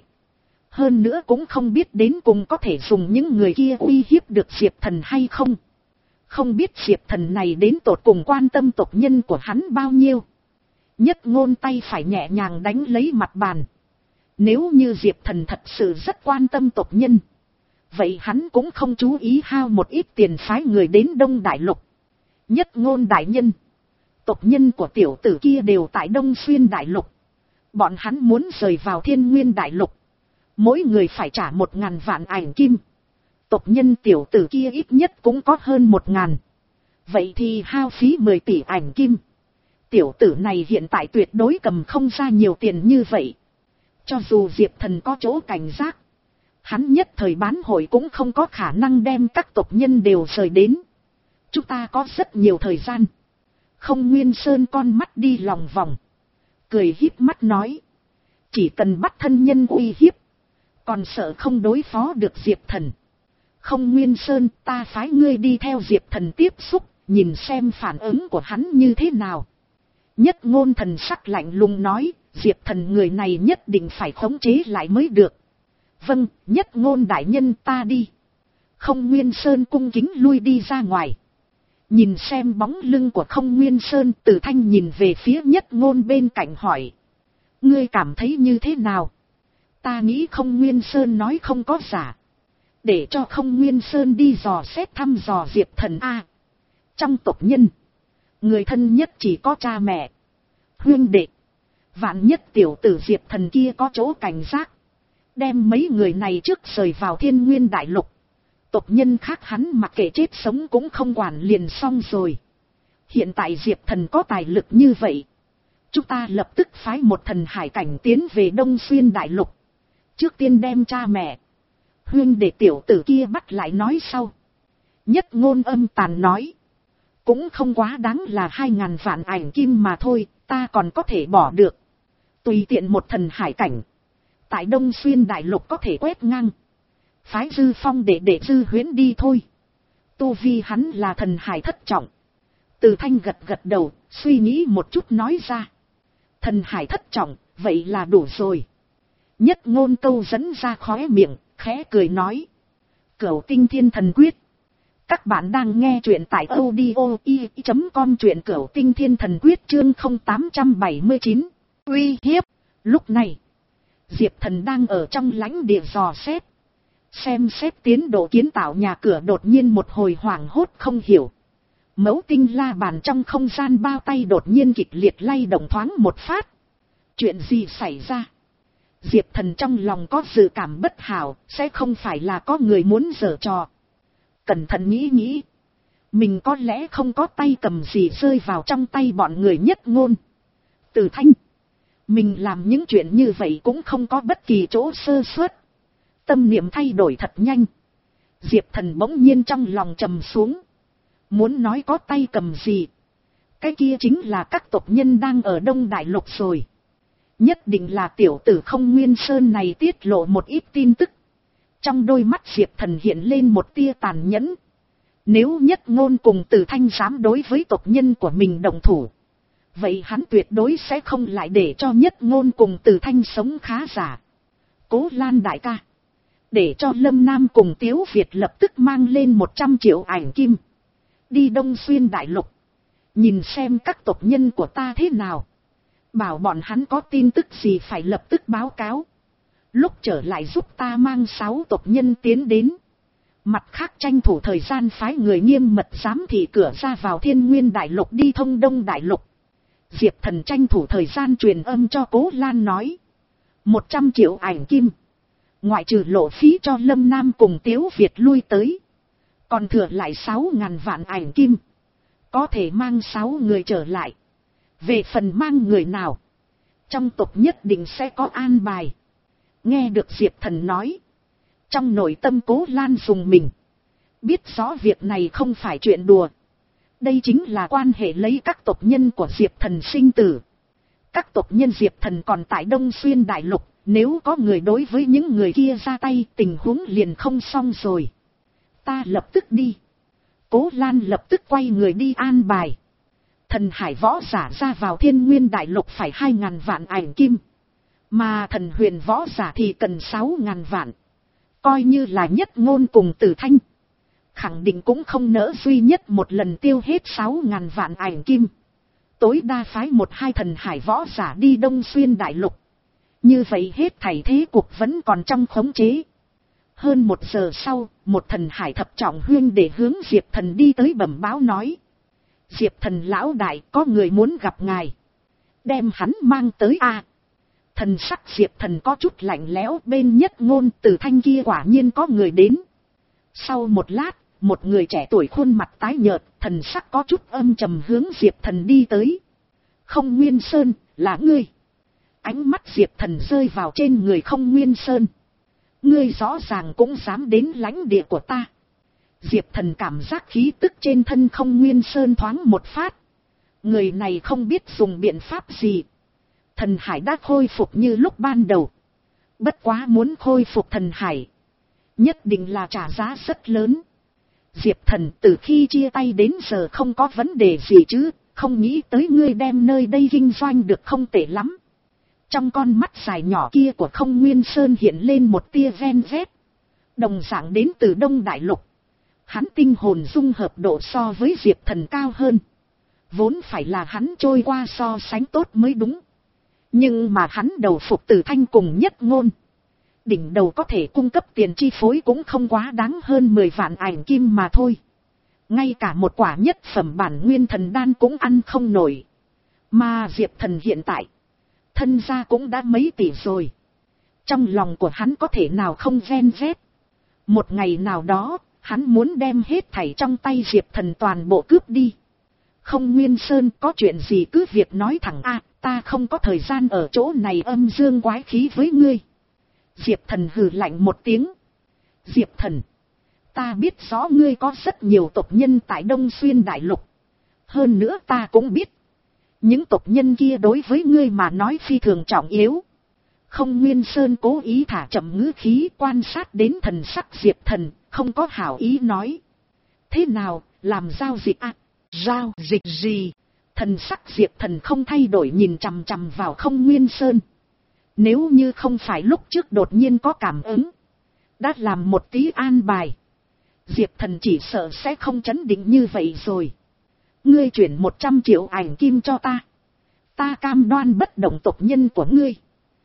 Hơn nữa cũng không biết đến cùng có thể dùng những người kia uy hiếp được Diệp Thần hay không. Không biết Diệp Thần này đến tột cùng quan tâm tộc nhân của hắn bao nhiêu. Nhất Ngôn tay phải nhẹ nhàng đánh lấy mặt bàn. Nếu như Diệp Thần thật sự rất quan tâm tộc nhân. Vậy hắn cũng không chú ý hao một ít tiền phái người đến Đông Đại Lục. Nhất Ngôn đại nhân. Tộc nhân của tiểu tử kia đều tại Đông Xuyên Đại Lục. Bọn hắn muốn rời vào Thiên Nguyên Đại Lục. Mỗi người phải trả một ngàn vạn ảnh kim. Tộc nhân tiểu tử kia ít nhất cũng có hơn một ngàn. Vậy thì hao phí mười tỷ ảnh kim. Tiểu tử này hiện tại tuyệt đối cầm không ra nhiều tiền như vậy. Cho dù Diệp Thần có chỗ cảnh giác. Hắn nhất thời bán hội cũng không có khả năng đem các tộc nhân đều rời đến. Chúng ta có rất nhiều thời gian. Không Nguyên Sơn con mắt đi lòng vòng. Cười híp mắt nói. Chỉ cần bắt thân nhân uy hiếp. Còn sợ không đối phó được Diệp Thần. Không Nguyên Sơn, ta phái ngươi đi theo Diệp Thần tiếp xúc. Nhìn xem phản ứng của hắn như thế nào. Nhất Ngôn thần sắc lạnh lùng nói. Diệp Thần người này nhất định phải khống chế lại mới được. Vâng, Nhất Ngôn đại nhân, ta đi. Không Nguyên Sơn cung kính lui đi ra ngoài. Nhìn xem bóng lưng của Không Nguyên Sơn, Từ Thanh nhìn về phía Nhất Ngôn bên cạnh hỏi. Ngươi cảm thấy như thế nào? Ta nghĩ Không Nguyên Sơn nói không có giả. Để cho Không Nguyên Sơn đi dò xét thăm dò Diệp Thần A. Trong tộc nhân, người thân nhất chỉ có cha mẹ, huynh đệ. Vạn nhất tiểu tử Diệp Thần kia có chỗ cảnh giác. Đem mấy người này trước rời vào Thiên Nguyên Đại Lục. Tộc nhân khác hắn mặc kệ chết sống cũng không quản liền xong rồi. Hiện tại Diệp Thần có tài lực như vậy. Chúng ta lập tức phái một thần hải cảnh tiến về Đông Xuyên Đại Lục. Trước tiên đem cha mẹ, huynh để tiểu tử kia bắt lại nói sau. Nhất Ngôn âm tàn nói. Cũng không quá đáng là hai ngàn vạn ảnh kim mà thôi, ta còn có thể bỏ được. Tùy tiện một thần hải cảnh. Tại Đông Xuyên Đại Lục có thể quét ngang. Phái Dư Phong để để Dư Huyễn đi thôi. tu vi hắn là thần hải thất trọng. Từ Thanh gật gật đầu, suy nghĩ một chút nói ra. Thần hải thất trọng, vậy là đủ rồi. Nhất Ngôn câu dẫn ra khóe miệng, khẽ cười nói. Cửu Tinh Thiên Thần Quyết. Các bạn đang nghe truyện tại audio i chấm com, truyện Cửu Tinh Thiên Thần Quyết chương không tám bảy chín. Uy hiếp. Lúc này, Diệp Thần đang ở trong lãnh địa dò xét. Xem xét tiến độ kiến tạo nhà cửa, đột nhiên một hồi hoảng hốt không hiểu. Mẫu tinh la bàn trong không gian bao tay đột nhiên kịch liệt lay động thoáng một phát. Chuyện gì xảy ra? Diệp Thần trong lòng có dự cảm bất hảo, sẽ không phải là có người muốn giở trò. Cẩn thận nghĩ nghĩ. Mình có lẽ không có tay cầm gì rơi vào trong tay bọn người Nhất Ngôn. Từ Thanh. Mình làm những chuyện như vậy cũng không có bất kỳ chỗ sơ suất. Tâm niệm thay đổi thật nhanh. Diệp Thần bỗng nhiên trong lòng trầm xuống. Muốn nói có tay cầm gì. Cái kia chính là các tộc nhân đang ở Đông Đại Lục rồi. Nhất định là tiểu tử Không Nguyên Sơn này tiết lộ một ít tin tức. Trong đôi mắt Diệp Thần hiện lên một tia tàn nhẫn. Nếu Nhất Ngôn cùng Từ Thanh dám đối với tộc nhân của mình đồng thủ, vậy hắn tuyệt đối sẽ không lại để cho Nhất Ngôn cùng Từ Thanh sống khá giả. Cố Lan đại ca, để cho Lâm Nam cùng Tiếu Việt lập tức mang lên một trăm triệu ảnh kim. Đi Đông Xuyên Đại Lục. Nhìn xem các tộc nhân của ta thế nào. Bảo bọn hắn có tin tức gì phải lập tức báo cáo. Lúc trở lại giúp ta mang sáu tộc nhân tiến đến. Mặt khác tranh thủ thời gian phái người nghiêm mật giám thị cửa ra vào Thiên Nguyên Đại Lục đi thông Đông Đại Lục. Diệp Thần tranh thủ thời gian truyền âm cho Cố Lan nói. Một trăm triệu ảnh kim. Ngoại trừ lộ phí cho Lâm Nam cùng Tiếu Việt lui tới. Còn thừa lại sáu ngàn vạn ảnh kim. Có thể mang sáu người trở lại. Về phần mang người nào, trong tộc nhất định sẽ có an bài. Nghe được Diệp Thần nói. Trong nội tâm Cố Lan dùng mình. Biết rõ việc này không phải chuyện đùa. Đây chính là quan hệ lấy các tộc nhân của Diệp Thần sinh tử. Các tộc nhân Diệp Thần còn tại Đông Xuyên Đại Lục. Nếu có người đối với những người kia ra tay, tình huống liền không xong rồi. Ta lập tức đi. Cố Lan lập tức quay người đi an bài. Thần hải võ giả ra vào Thiên Nguyên Đại Lục phải hai ngàn vạn ảnh kim. Mà thần huyền võ giả thì cần sáu ngàn vạn. Coi như là Nhất Ngôn cùng Từ Thanh. Khẳng định cũng không nỡ duy nhất một lần tiêu hết sáu ngàn vạn ảnh kim. Tối đa phái một hai thần hải võ giả đi Đông Xuyên Đại Lục. Như vậy hết thảy thế cuộc vẫn còn trong khống chế. Hơn một giờ sau, một thần hải thập trọng huyên để hướng Diệp Thần đi tới bẩm báo nói. Diệp Thần lão đại, có người muốn gặp ngài. Đem hắn mang tới a. À, thần sắc Diệp Thần có chút lạnh lẽo, bên Nhất Ngôn Từ Thanh kia quả nhiên có người đến. Sau một lát, một người trẻ tuổi khuôn mặt tái nhợt, thần sắc có chút âm trầm hướng Diệp Thần đi tới. Không Nguyên Sơn, là ngươi. Ánh mắt Diệp Thần rơi vào trên người Không Nguyên Sơn. Ngươi rõ ràng cũng dám đến lãnh địa của ta. Diệp Thần cảm giác khí tức trên thân Không Nguyên Sơn thoáng một phát. Người này không biết dùng biện pháp gì. Thần hải đã khôi phục như lúc ban đầu. Bất quá muốn khôi phục thần hải, nhất định là trả giá rất lớn. Diệp Thần từ khi chia tay đến giờ không có vấn đề gì chứ. Không nghĩ tới ngươi đem nơi đây kinh doanh được không tệ lắm. Trong con mắt dài nhỏ kia của Không Nguyên Sơn hiện lên một tia ven vét. Đồng dạng đến từ Đông Đại Lục. Hắn tinh hồn dung hợp độ so với Diệp Thần cao hơn. Vốn phải là hắn trôi qua so sánh tốt mới đúng. Nhưng mà hắn đầu phục Từ Thanh cùng Nhất Ngôn. Đỉnh đầu có thể cung cấp tiền chi phối cũng không quá đáng hơn mười vạn ảnh kim mà thôi. Ngay cả một quả nhất phẩm bản nguyên thần đan cũng ăn không nổi. Mà Diệp Thần hiện tại, thân gia cũng đã mấy tỷ rồi. Trong lòng của hắn có thể nào không ven vét. Một ngày nào đó, hắn muốn đem hết thảy trong tay Diệp Thần toàn bộ cướp đi. Không Nguyên Sơn, có chuyện gì cứ việc nói thẳng a, à, ta không có thời gian ở chỗ này âm dương quái khí với ngươi. Diệp Thần hừ lạnh một tiếng. Diệp Thần, ta biết rõ ngươi có rất nhiều tộc nhân tại Đông Xuyên Đại Lục. Hơn nữa ta cũng biết, những tộc nhân kia đối với ngươi mà nói phi thường trọng yếu. Không Nguyên Sơn cố ý thả chậm ngữ khí, quan sát đến thần sắc Diệp Thần, không có hảo ý nói. Thế nào, làm giao dịch à? Giao dịch gì? Thần sắc Diệp Thần không thay đổi nhìn chằm chằm vào Không Nguyên Sơn. Nếu như không phải lúc trước đột nhiên có cảm ứng, đã làm một tí an bài, Diệp Thần chỉ sợ sẽ không chấn định như vậy rồi. Ngươi chuyển một trăm triệu ảnh kim cho ta, ta cam đoan bất động tộc nhân của ngươi.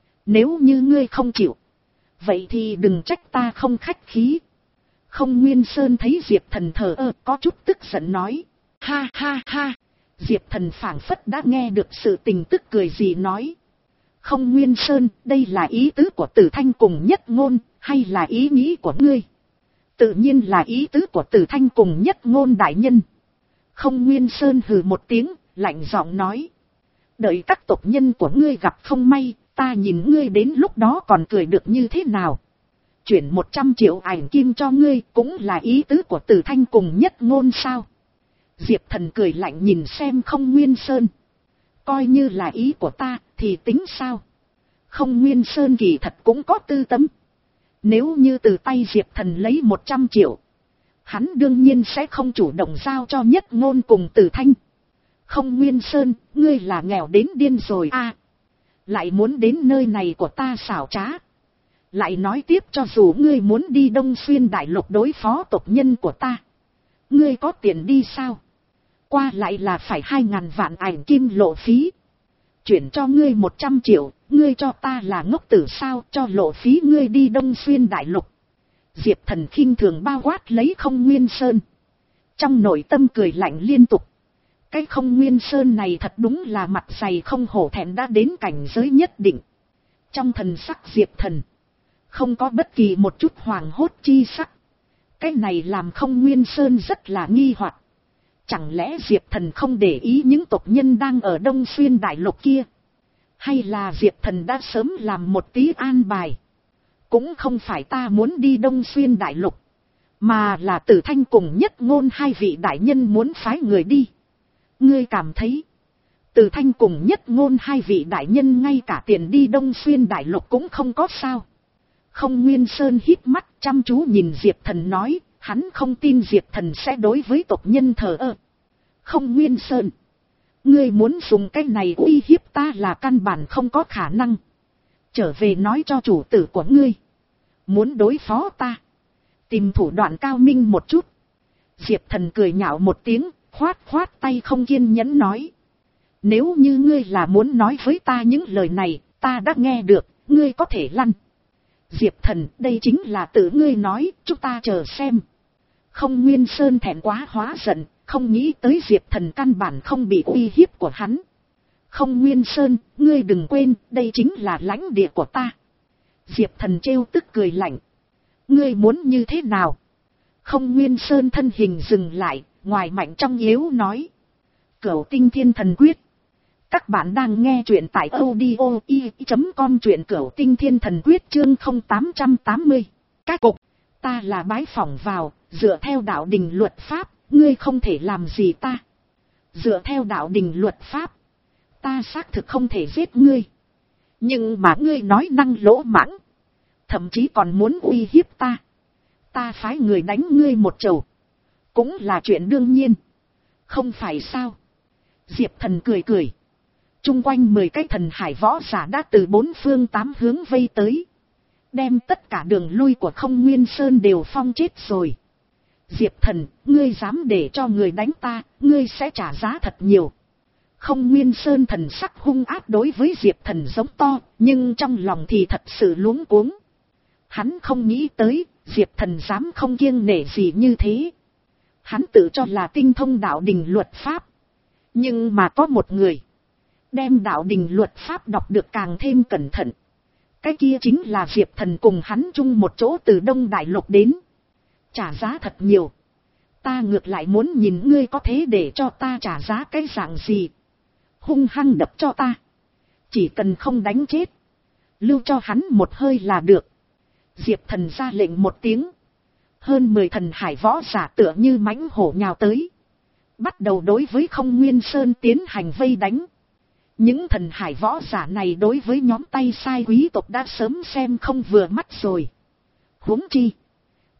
Nếu như ngươi không chịu, vậy thì đừng trách ta không khách khí. Không Nguyên Sơn thấy Diệp Thần thờ ơ, có chút tức giận nói. Ha ha ha. Diệp Thần phảng phất đã nghe được sự tình, tức cười gì nói. Không Nguyên Sơn, đây là ý tứ của Tử Thanh cùng Nhất Ngôn, hay là ý nghĩ của ngươi? Tự nhiên là ý tứ của Tử Thanh cùng Nhất Ngôn đại nhân. Không Nguyên Sơn hừ một tiếng, lạnh giọng nói. Đợi các tộc nhân của ngươi gặp không may, ta nhìn ngươi đến lúc đó còn cười được như thế nào? Chuyển một trăm triệu ảnh kim cho ngươi cũng là ý tứ của Tử Thanh cùng Nhất Ngôn sao? Diệp Thần cười lạnh nhìn xem Không Nguyên Sơn. Coi như là ý của ta thì tính sao? Không Nguyên Sơn kỳ thật cũng có tư tâm. Nếu như từ tay Diệp Thần lấy một trăm triệu, hắn đương nhiên sẽ không chủ động giao cho Nhất Ngôn cùng Tử Thanh. Không Nguyên Sơn, ngươi là nghèo đến điên rồi à? Lại muốn đến nơi này của ta xảo trá. Lại nói tiếp, cho dù ngươi muốn đi Đông Xuyên Đại Lục đối phó tộc nhân của ta, ngươi có tiền đi sao? Qua lại là phải hai ngàn vạn ảnh kim lộ phí. Chuyển cho ngươi một trăm triệu, ngươi cho ta là ngốc tử sao, cho lộ phí ngươi đi Đông Xuyên Đại Lục. Diệp Thần khinh thường bao quát lấy Không Nguyên Sơn. Trong nội tâm cười lạnh liên tục. Cái Không Nguyên Sơn này thật đúng là mặt dày không hổ thẹn, đã đến cảnh giới nhất định. Trong thần sắc Diệp Thần, không có bất kỳ một chút hoảng hốt chi sắc. Cái này làm Không Nguyên Sơn rất là nghi hoặc. Chẳng lẽ Diệp Thần không để ý những tộc nhân đang ở Đông Xuyên Đại Lục kia? Hay là Diệp Thần đã sớm làm một tí an bài? Cũng không phải ta muốn đi Đông Xuyên Đại Lục, mà là Tử Thanh cùng Nhất Ngôn hai vị đại nhân muốn phái người đi. Ngươi cảm thấy Tử Thanh cùng Nhất Ngôn hai vị đại nhân ngay cả tiền đi Đông Xuyên Đại Lục cũng không có sao? Không Nguyên Sơn hít mắt chăm chú nhìn Diệp Thần nói, hắn không tin Diệp Thần sẽ đối với tộc nhân thờ ơ. Không Nguyên Sơn, ngươi muốn dùng cái này uy hiếp ta là căn bản không có khả năng. Trở về nói cho chủ tử của ngươi, muốn đối phó ta, tìm thủ đoạn cao minh một chút. Diệp Thần cười nhạo một tiếng, khoát khoát tay không kiên nhẫn nói. Nếu như ngươi là muốn nói với ta những lời này, ta đã nghe được, ngươi có thể lăn. Diệp Thần, đây chính là tự ngươi nói, chúng ta chờ xem. Không Nguyên Sơn thẹn quá hóa giận, không nghĩ tới Diệp Thần căn bản không bị uy hiếp của hắn. Không Nguyên Sơn, ngươi đừng quên, đây chính là lãnh địa của ta. Diệp Thần trêu tức cười lạnh. Ngươi muốn như thế nào? Không Nguyên Sơn thân hình dừng lại, ngoài mạnh trong yếu nói. Cửu Tinh Thiên Thần Quyết. Các bạn đang nghe truyện tại audio i chấm com, truyện Cửu Tinh Thiên Thần Quyết chương không tám tám mươi. Các cục, ta là bái phỏng vào, dựa theo đạo đình luật pháp, ngươi không thể làm gì ta. Dựa theo đạo đình luật pháp, ta xác thực không thể giết ngươi. Nhưng mà ngươi nói năng lỗ mãng, thậm chí còn muốn uy hiếp ta. Ta phái người đánh ngươi một chầu, cũng là chuyện đương nhiên, không phải sao? Diệp Thần cười cười. Trung quanh mười cái thần hải võ giả đã từ bốn phương tám hướng vây tới, đem tất cả đường lui của Không Nguyên Sơn đều phong chết rồi. Diệp Thần, ngươi dám để cho người đánh ta, ngươi sẽ trả giá thật nhiều. Không Nguyên Sơn thần sắc hung ác đối với Diệp Thần giống to, nhưng trong lòng thì thật sự luống cuống. Hắn không nghĩ tới, Diệp Thần dám không kiêng nể gì như thế. Hắn tự cho là tinh thông đạo đình luật pháp. Nhưng mà có một người đem đạo đình luật pháp đọc được càng thêm cẩn thận. Cái kia chính là Diệp Thần cùng hắn chung một chỗ từ Đông Đại Lục đến. Trả giá thật nhiều. Ta ngược lại muốn nhìn ngươi có thế để cho ta trả giá cái dạng gì. Hung hăng đập cho ta. Chỉ cần không đánh chết, lưu cho hắn một hơi là được. Diệp Thần ra lệnh một tiếng. Hơn mười thần hải võ giả tựa như mãnh hổ nhào tới, bắt đầu đối với Không Nguyên Sơn tiến hành vây đánh. Những thần hải võ giả này đối với nhóm tay sai quý tộc đã sớm xem không vừa mắt rồi. Huống chi,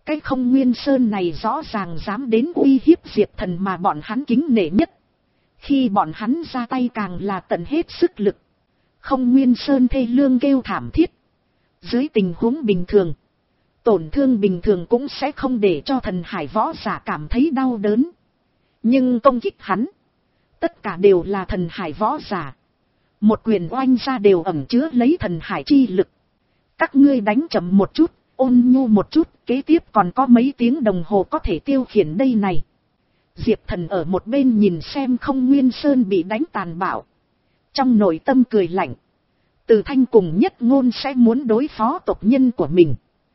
Cái Không Nguyên Sơn này rõ ràng dám đến uy hiếp Diệp Thần mà bọn hắn kính nể nhất. Khi bọn hắn ra tay càng là tận hết sức lực. Không Nguyên Sơn thê lương kêu thảm thiết. Dưới tình huống bình thường, tổn thương bình thường cũng sẽ không để cho thần hải võ giả cảm thấy đau đớn. Nhưng công kích hắn, tất cả đều là thần hải võ giả. Một quyền oanh ra đều ẩn chứa lấy thần hải chi lực. Các ngươi đánh chậm một chút, ôn nhu một chút, kế tiếp còn có mấy tiếng đồng hồ có thể tiêu khiển đây này. Diệp Thần ở một bên nhìn xem Không Nguyên Sơn bị đánh tàn bạo. Trong nội tâm cười lạnh. Từ Thanh cùng Nhất Ngôn sẽ muốn đối phó tộc nhân của mình.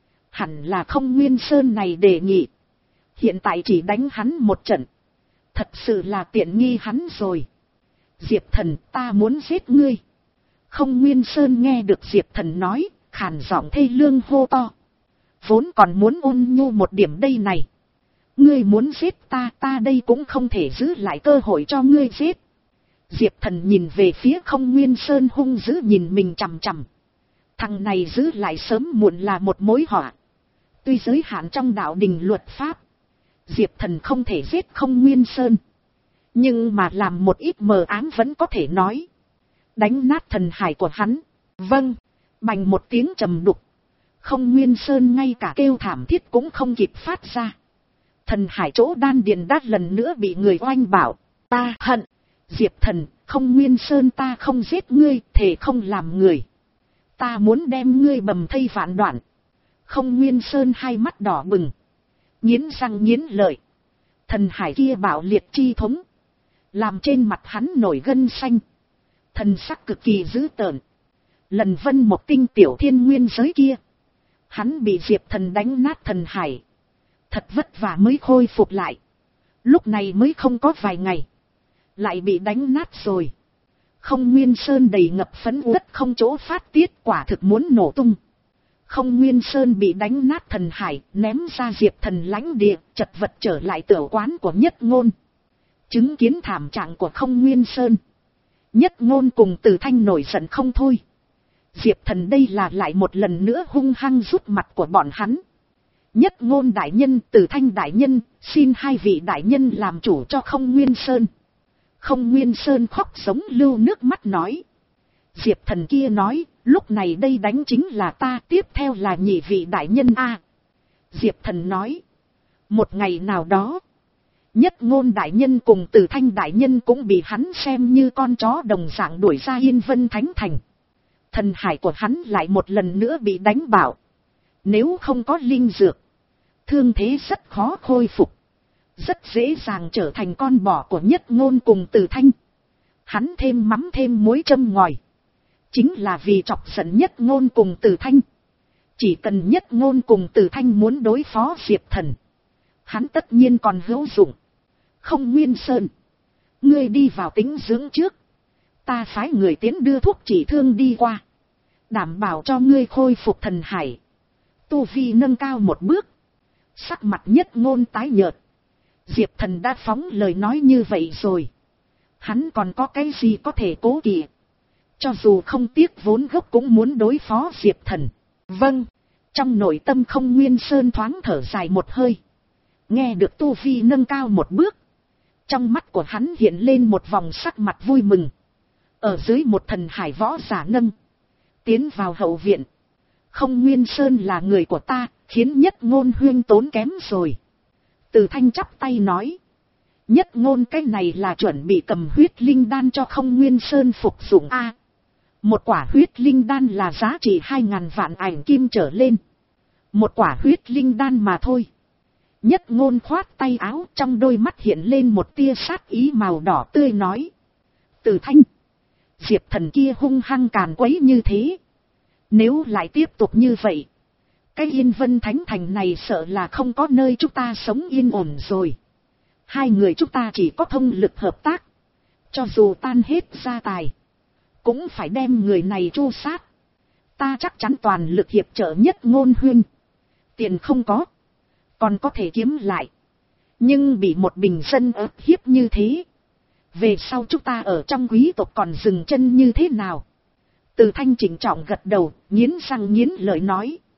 Hẳn là Không Nguyên Sơn này đề nghị. Hiện tại chỉ đánh hắn một trận. Thật sự là tiện nghi hắn rồi. Diệp Thần, ta muốn giết ngươi. Không Nguyên Sơn nghe được Diệp Thần nói, khàn giọng thê lương hô to. Vốn còn muốn ôn nhu một điểm đây này. Ngươi muốn giết ta, ta đây cũng không thể giữ lại cơ hội cho ngươi giết. Diệp Thần nhìn về phía Không Nguyên Sơn hung dữ nhìn mình chằm chằm. Thằng này giữ lại sớm muộn là một mối họa. Tuy giới hạn trong đạo đình luật pháp, Diệp Thần không thể giết Không Nguyên Sơn. Nhưng mà làm một ít mờ ám vẫn có thể nói. Đánh nát thần hải của hắn. Vâng, bành một tiếng trầm đục. Không Nguyên Sơn ngay cả kêu thảm thiết cũng không kịp phát ra. Thần hải chỗ đan điền đã lần nữa bị người oanh bảo. Ta hận. Diệp Thần, Không Nguyên Sơn ta không giết ngươi, thề không làm người. Ta muốn đem ngươi bầm thây vạn đoạn. Không Nguyên Sơn hai mắt đỏ bừng. Nghiến răng nghiến lợi. Thần hải kia bạo liệt chi thống. Làm trên mặt hắn nổi gân xanh. Thần sắc cực kỳ dữ tợn. Lần Vân một tinh tiểu thiên nguyên giới kia. Hắn bị Diệp Thần đánh nát thần hải. Thật vất vả mới khôi phục lại. Lúc này mới không có vài ngày. Lại bị đánh nát rồi. Không Nguyên Sơn đầy ngập phấn uất không chỗ phát tiết, quả thực muốn nổ tung. Không Nguyên Sơn bị đánh nát thần hải, ném ra Diệp Thần lãnh địa, chật vật trở lại tiểu quán của Nhất Ngôn. Chứng kiến thảm trạng của Không Nguyên Sơn, Nhất Ngôn cùng Từ Thanh nổi giận không thôi. Diệp Thần đây là lại một lần nữa hung hăng rút mặt của bọn hắn. Nhất Ngôn đại nhân, Từ Thanh đại nhân, xin hai vị đại nhân làm chủ cho Không Nguyên Sơn. Không Nguyên Sơn khóc giống lưu nước mắt nói. Diệp Thần kia nói, lúc này đây đánh chính là ta, tiếp theo là nhị vị đại nhân a. Diệp Thần nói, một ngày nào đó, Nhất Ngôn đại nhân cùng Từ Thanh đại nhân cũng bị hắn xem như con chó đồng dạng đuổi ra Yên Vân Thánh Thành. Thần hải của hắn lại một lần nữa bị đánh bạo. Nếu không có linh dược, thương thế rất khó khôi phục. Rất dễ dàng trở thành con bò của Nhất Ngôn cùng Từ Thanh. Hắn thêm mắm thêm muối châm ngòi. Chính là vì chọc giận Nhất Ngôn cùng Từ Thanh. Chỉ cần Nhất Ngôn cùng Từ Thanh muốn đối phó Diệp Thần, hắn tất nhiên còn hữu dụng. Không Nguyên Sơn, ngươi đi vào tĩnh dưỡng trước. Ta phái người tiến đưa thuốc trị thương đi qua. Đảm bảo cho ngươi khôi phục thần hải. Tu vi nâng cao một bước. Sắc mặt Nhất Ngôn tái nhợt. Diệp Thần đã phóng lời nói như vậy rồi. Hắn còn có cái gì có thể cố kỵ. Cho dù không tiếc vốn gốc cũng muốn đối phó Diệp Thần. Vâng. Trong nội tâm Không Nguyên Sơn thoáng thở dài một hơi. Nghe được tu vi nâng cao một bước. Trong mắt của hắn hiện lên một vòng sắc mặt vui mừng. Ở dưới một thần hải võ giả nâng. Tiến vào hậu viện. Không Nguyên Sơn là người của ta, khiến Nhất Ngôn huyên tốn kém rồi. Từ Thanh chắp tay nói. Nhất Ngôn cái này là chuẩn bị cầm huyết linh đan cho Không Nguyên Sơn phục dụng a. Một quả huyết linh đan là giá trị hai ngàn vạn ảnh kim trở lên. Một quả huyết linh đan mà thôi. Nhất Ngôn khoát tay áo, trong đôi mắt hiện lên một tia sát ý màu đỏ tươi nói. Từ Thanh, Diệp Thần kia hung hăng càn quấy như thế. Nếu lại tiếp tục như vậy, cái Yên Vân Thánh Thành này sợ là không có nơi chúng ta sống yên ổn rồi. Hai người chúng ta chỉ có thông lực hợp tác. Cho dù tan hết gia tài, cũng phải đem người này tru sát. Ta chắc chắn toàn lực hiệp trợ Nhất Ngôn huyên. Tiền không có, còn có thể kiếm lại. Nhưng bị một bình dân ức hiếp như thế, về sau chúng ta ở trong quý tộc còn dừng chân như thế nào? Từ Thanh chỉnh trọng gật đầu, nghiến răng nghiến lợi nói.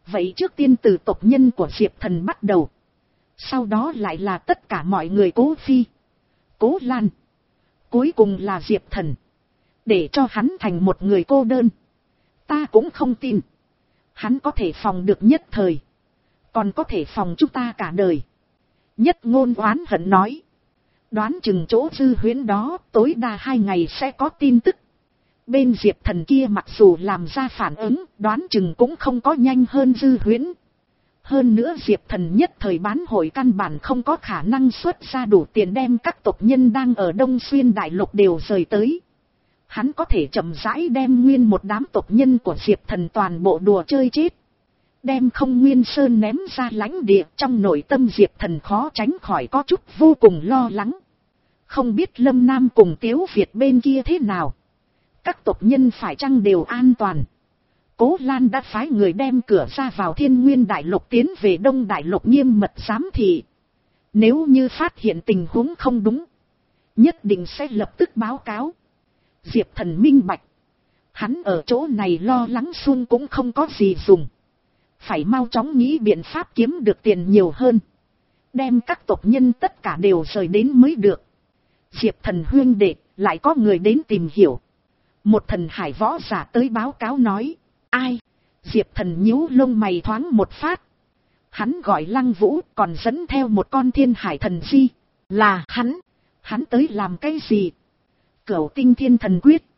Vậy trước tiên từ tộc nhân của Diệp Thần bắt đầu. Sau đó lại là tất cả mọi người Cố Phi, Cố Lan. Cuối cùng là Diệp Thần. Để cho hắn thành một người cô đơn. Ta cũng không tin. Hắn có thể phòng được nhất thời. Còn có thể phòng chúng ta cả đời. Nhất Ngôn oán hận nói. Đoán chừng chỗ Dư Huyễn đó tối đa hai ngày sẽ có tin tức. Bên Diệp Thần kia mặc dù làm ra phản ứng, đoán chừng cũng không có nhanh hơn Dư Huyễn. Hơn nữa Diệp Thần nhất thời bán hội căn bản không có khả năng xuất ra đủ tiền đem các tộc nhân đang ở Đông Xuyên Đại Lục đều rời tới. Hắn có thể chậm rãi đem nguyên một đám tộc nhân của Diệp Thần toàn bộ đùa chơi chết. Đem Không Nguyên Sơn ném ra lãnh địa, trong nội tâm Diệp Thần khó tránh khỏi có chút vô cùng lo lắng. Không biết Lâm Nam cùng Tiếu Việt bên kia thế nào. Các tộc nhân phải chăng đều an toàn. Cố Lan đã phái người đem cửa ra vào Thiên Nguyên Đại Lục tiến về Đông Đại Lục nghiêm mật giám thị. Nếu như phát hiện tình huống không đúng, nhất định sẽ lập tức báo cáo. Diệp Thần minh bạch. Hắn ở chỗ này lo lắng xuông cũng không có gì dùng. Phải mau chóng nghĩ biện pháp kiếm được tiền nhiều hơn. Đem các tộc nhân tất cả đều rời đến mới được. Diệp Thần huyên đệ, lại có người đến tìm hiểu. Một thần hải võ giả tới báo cáo nói. Ai? Diệp Thần nhíu lông mày thoáng một phát. Hắn gọi Lăng Vũ, còn dẫn theo một con thiên hải thần di. Là hắn. Hắn tới làm cái gì? Cửu tinh thiên thần quyết.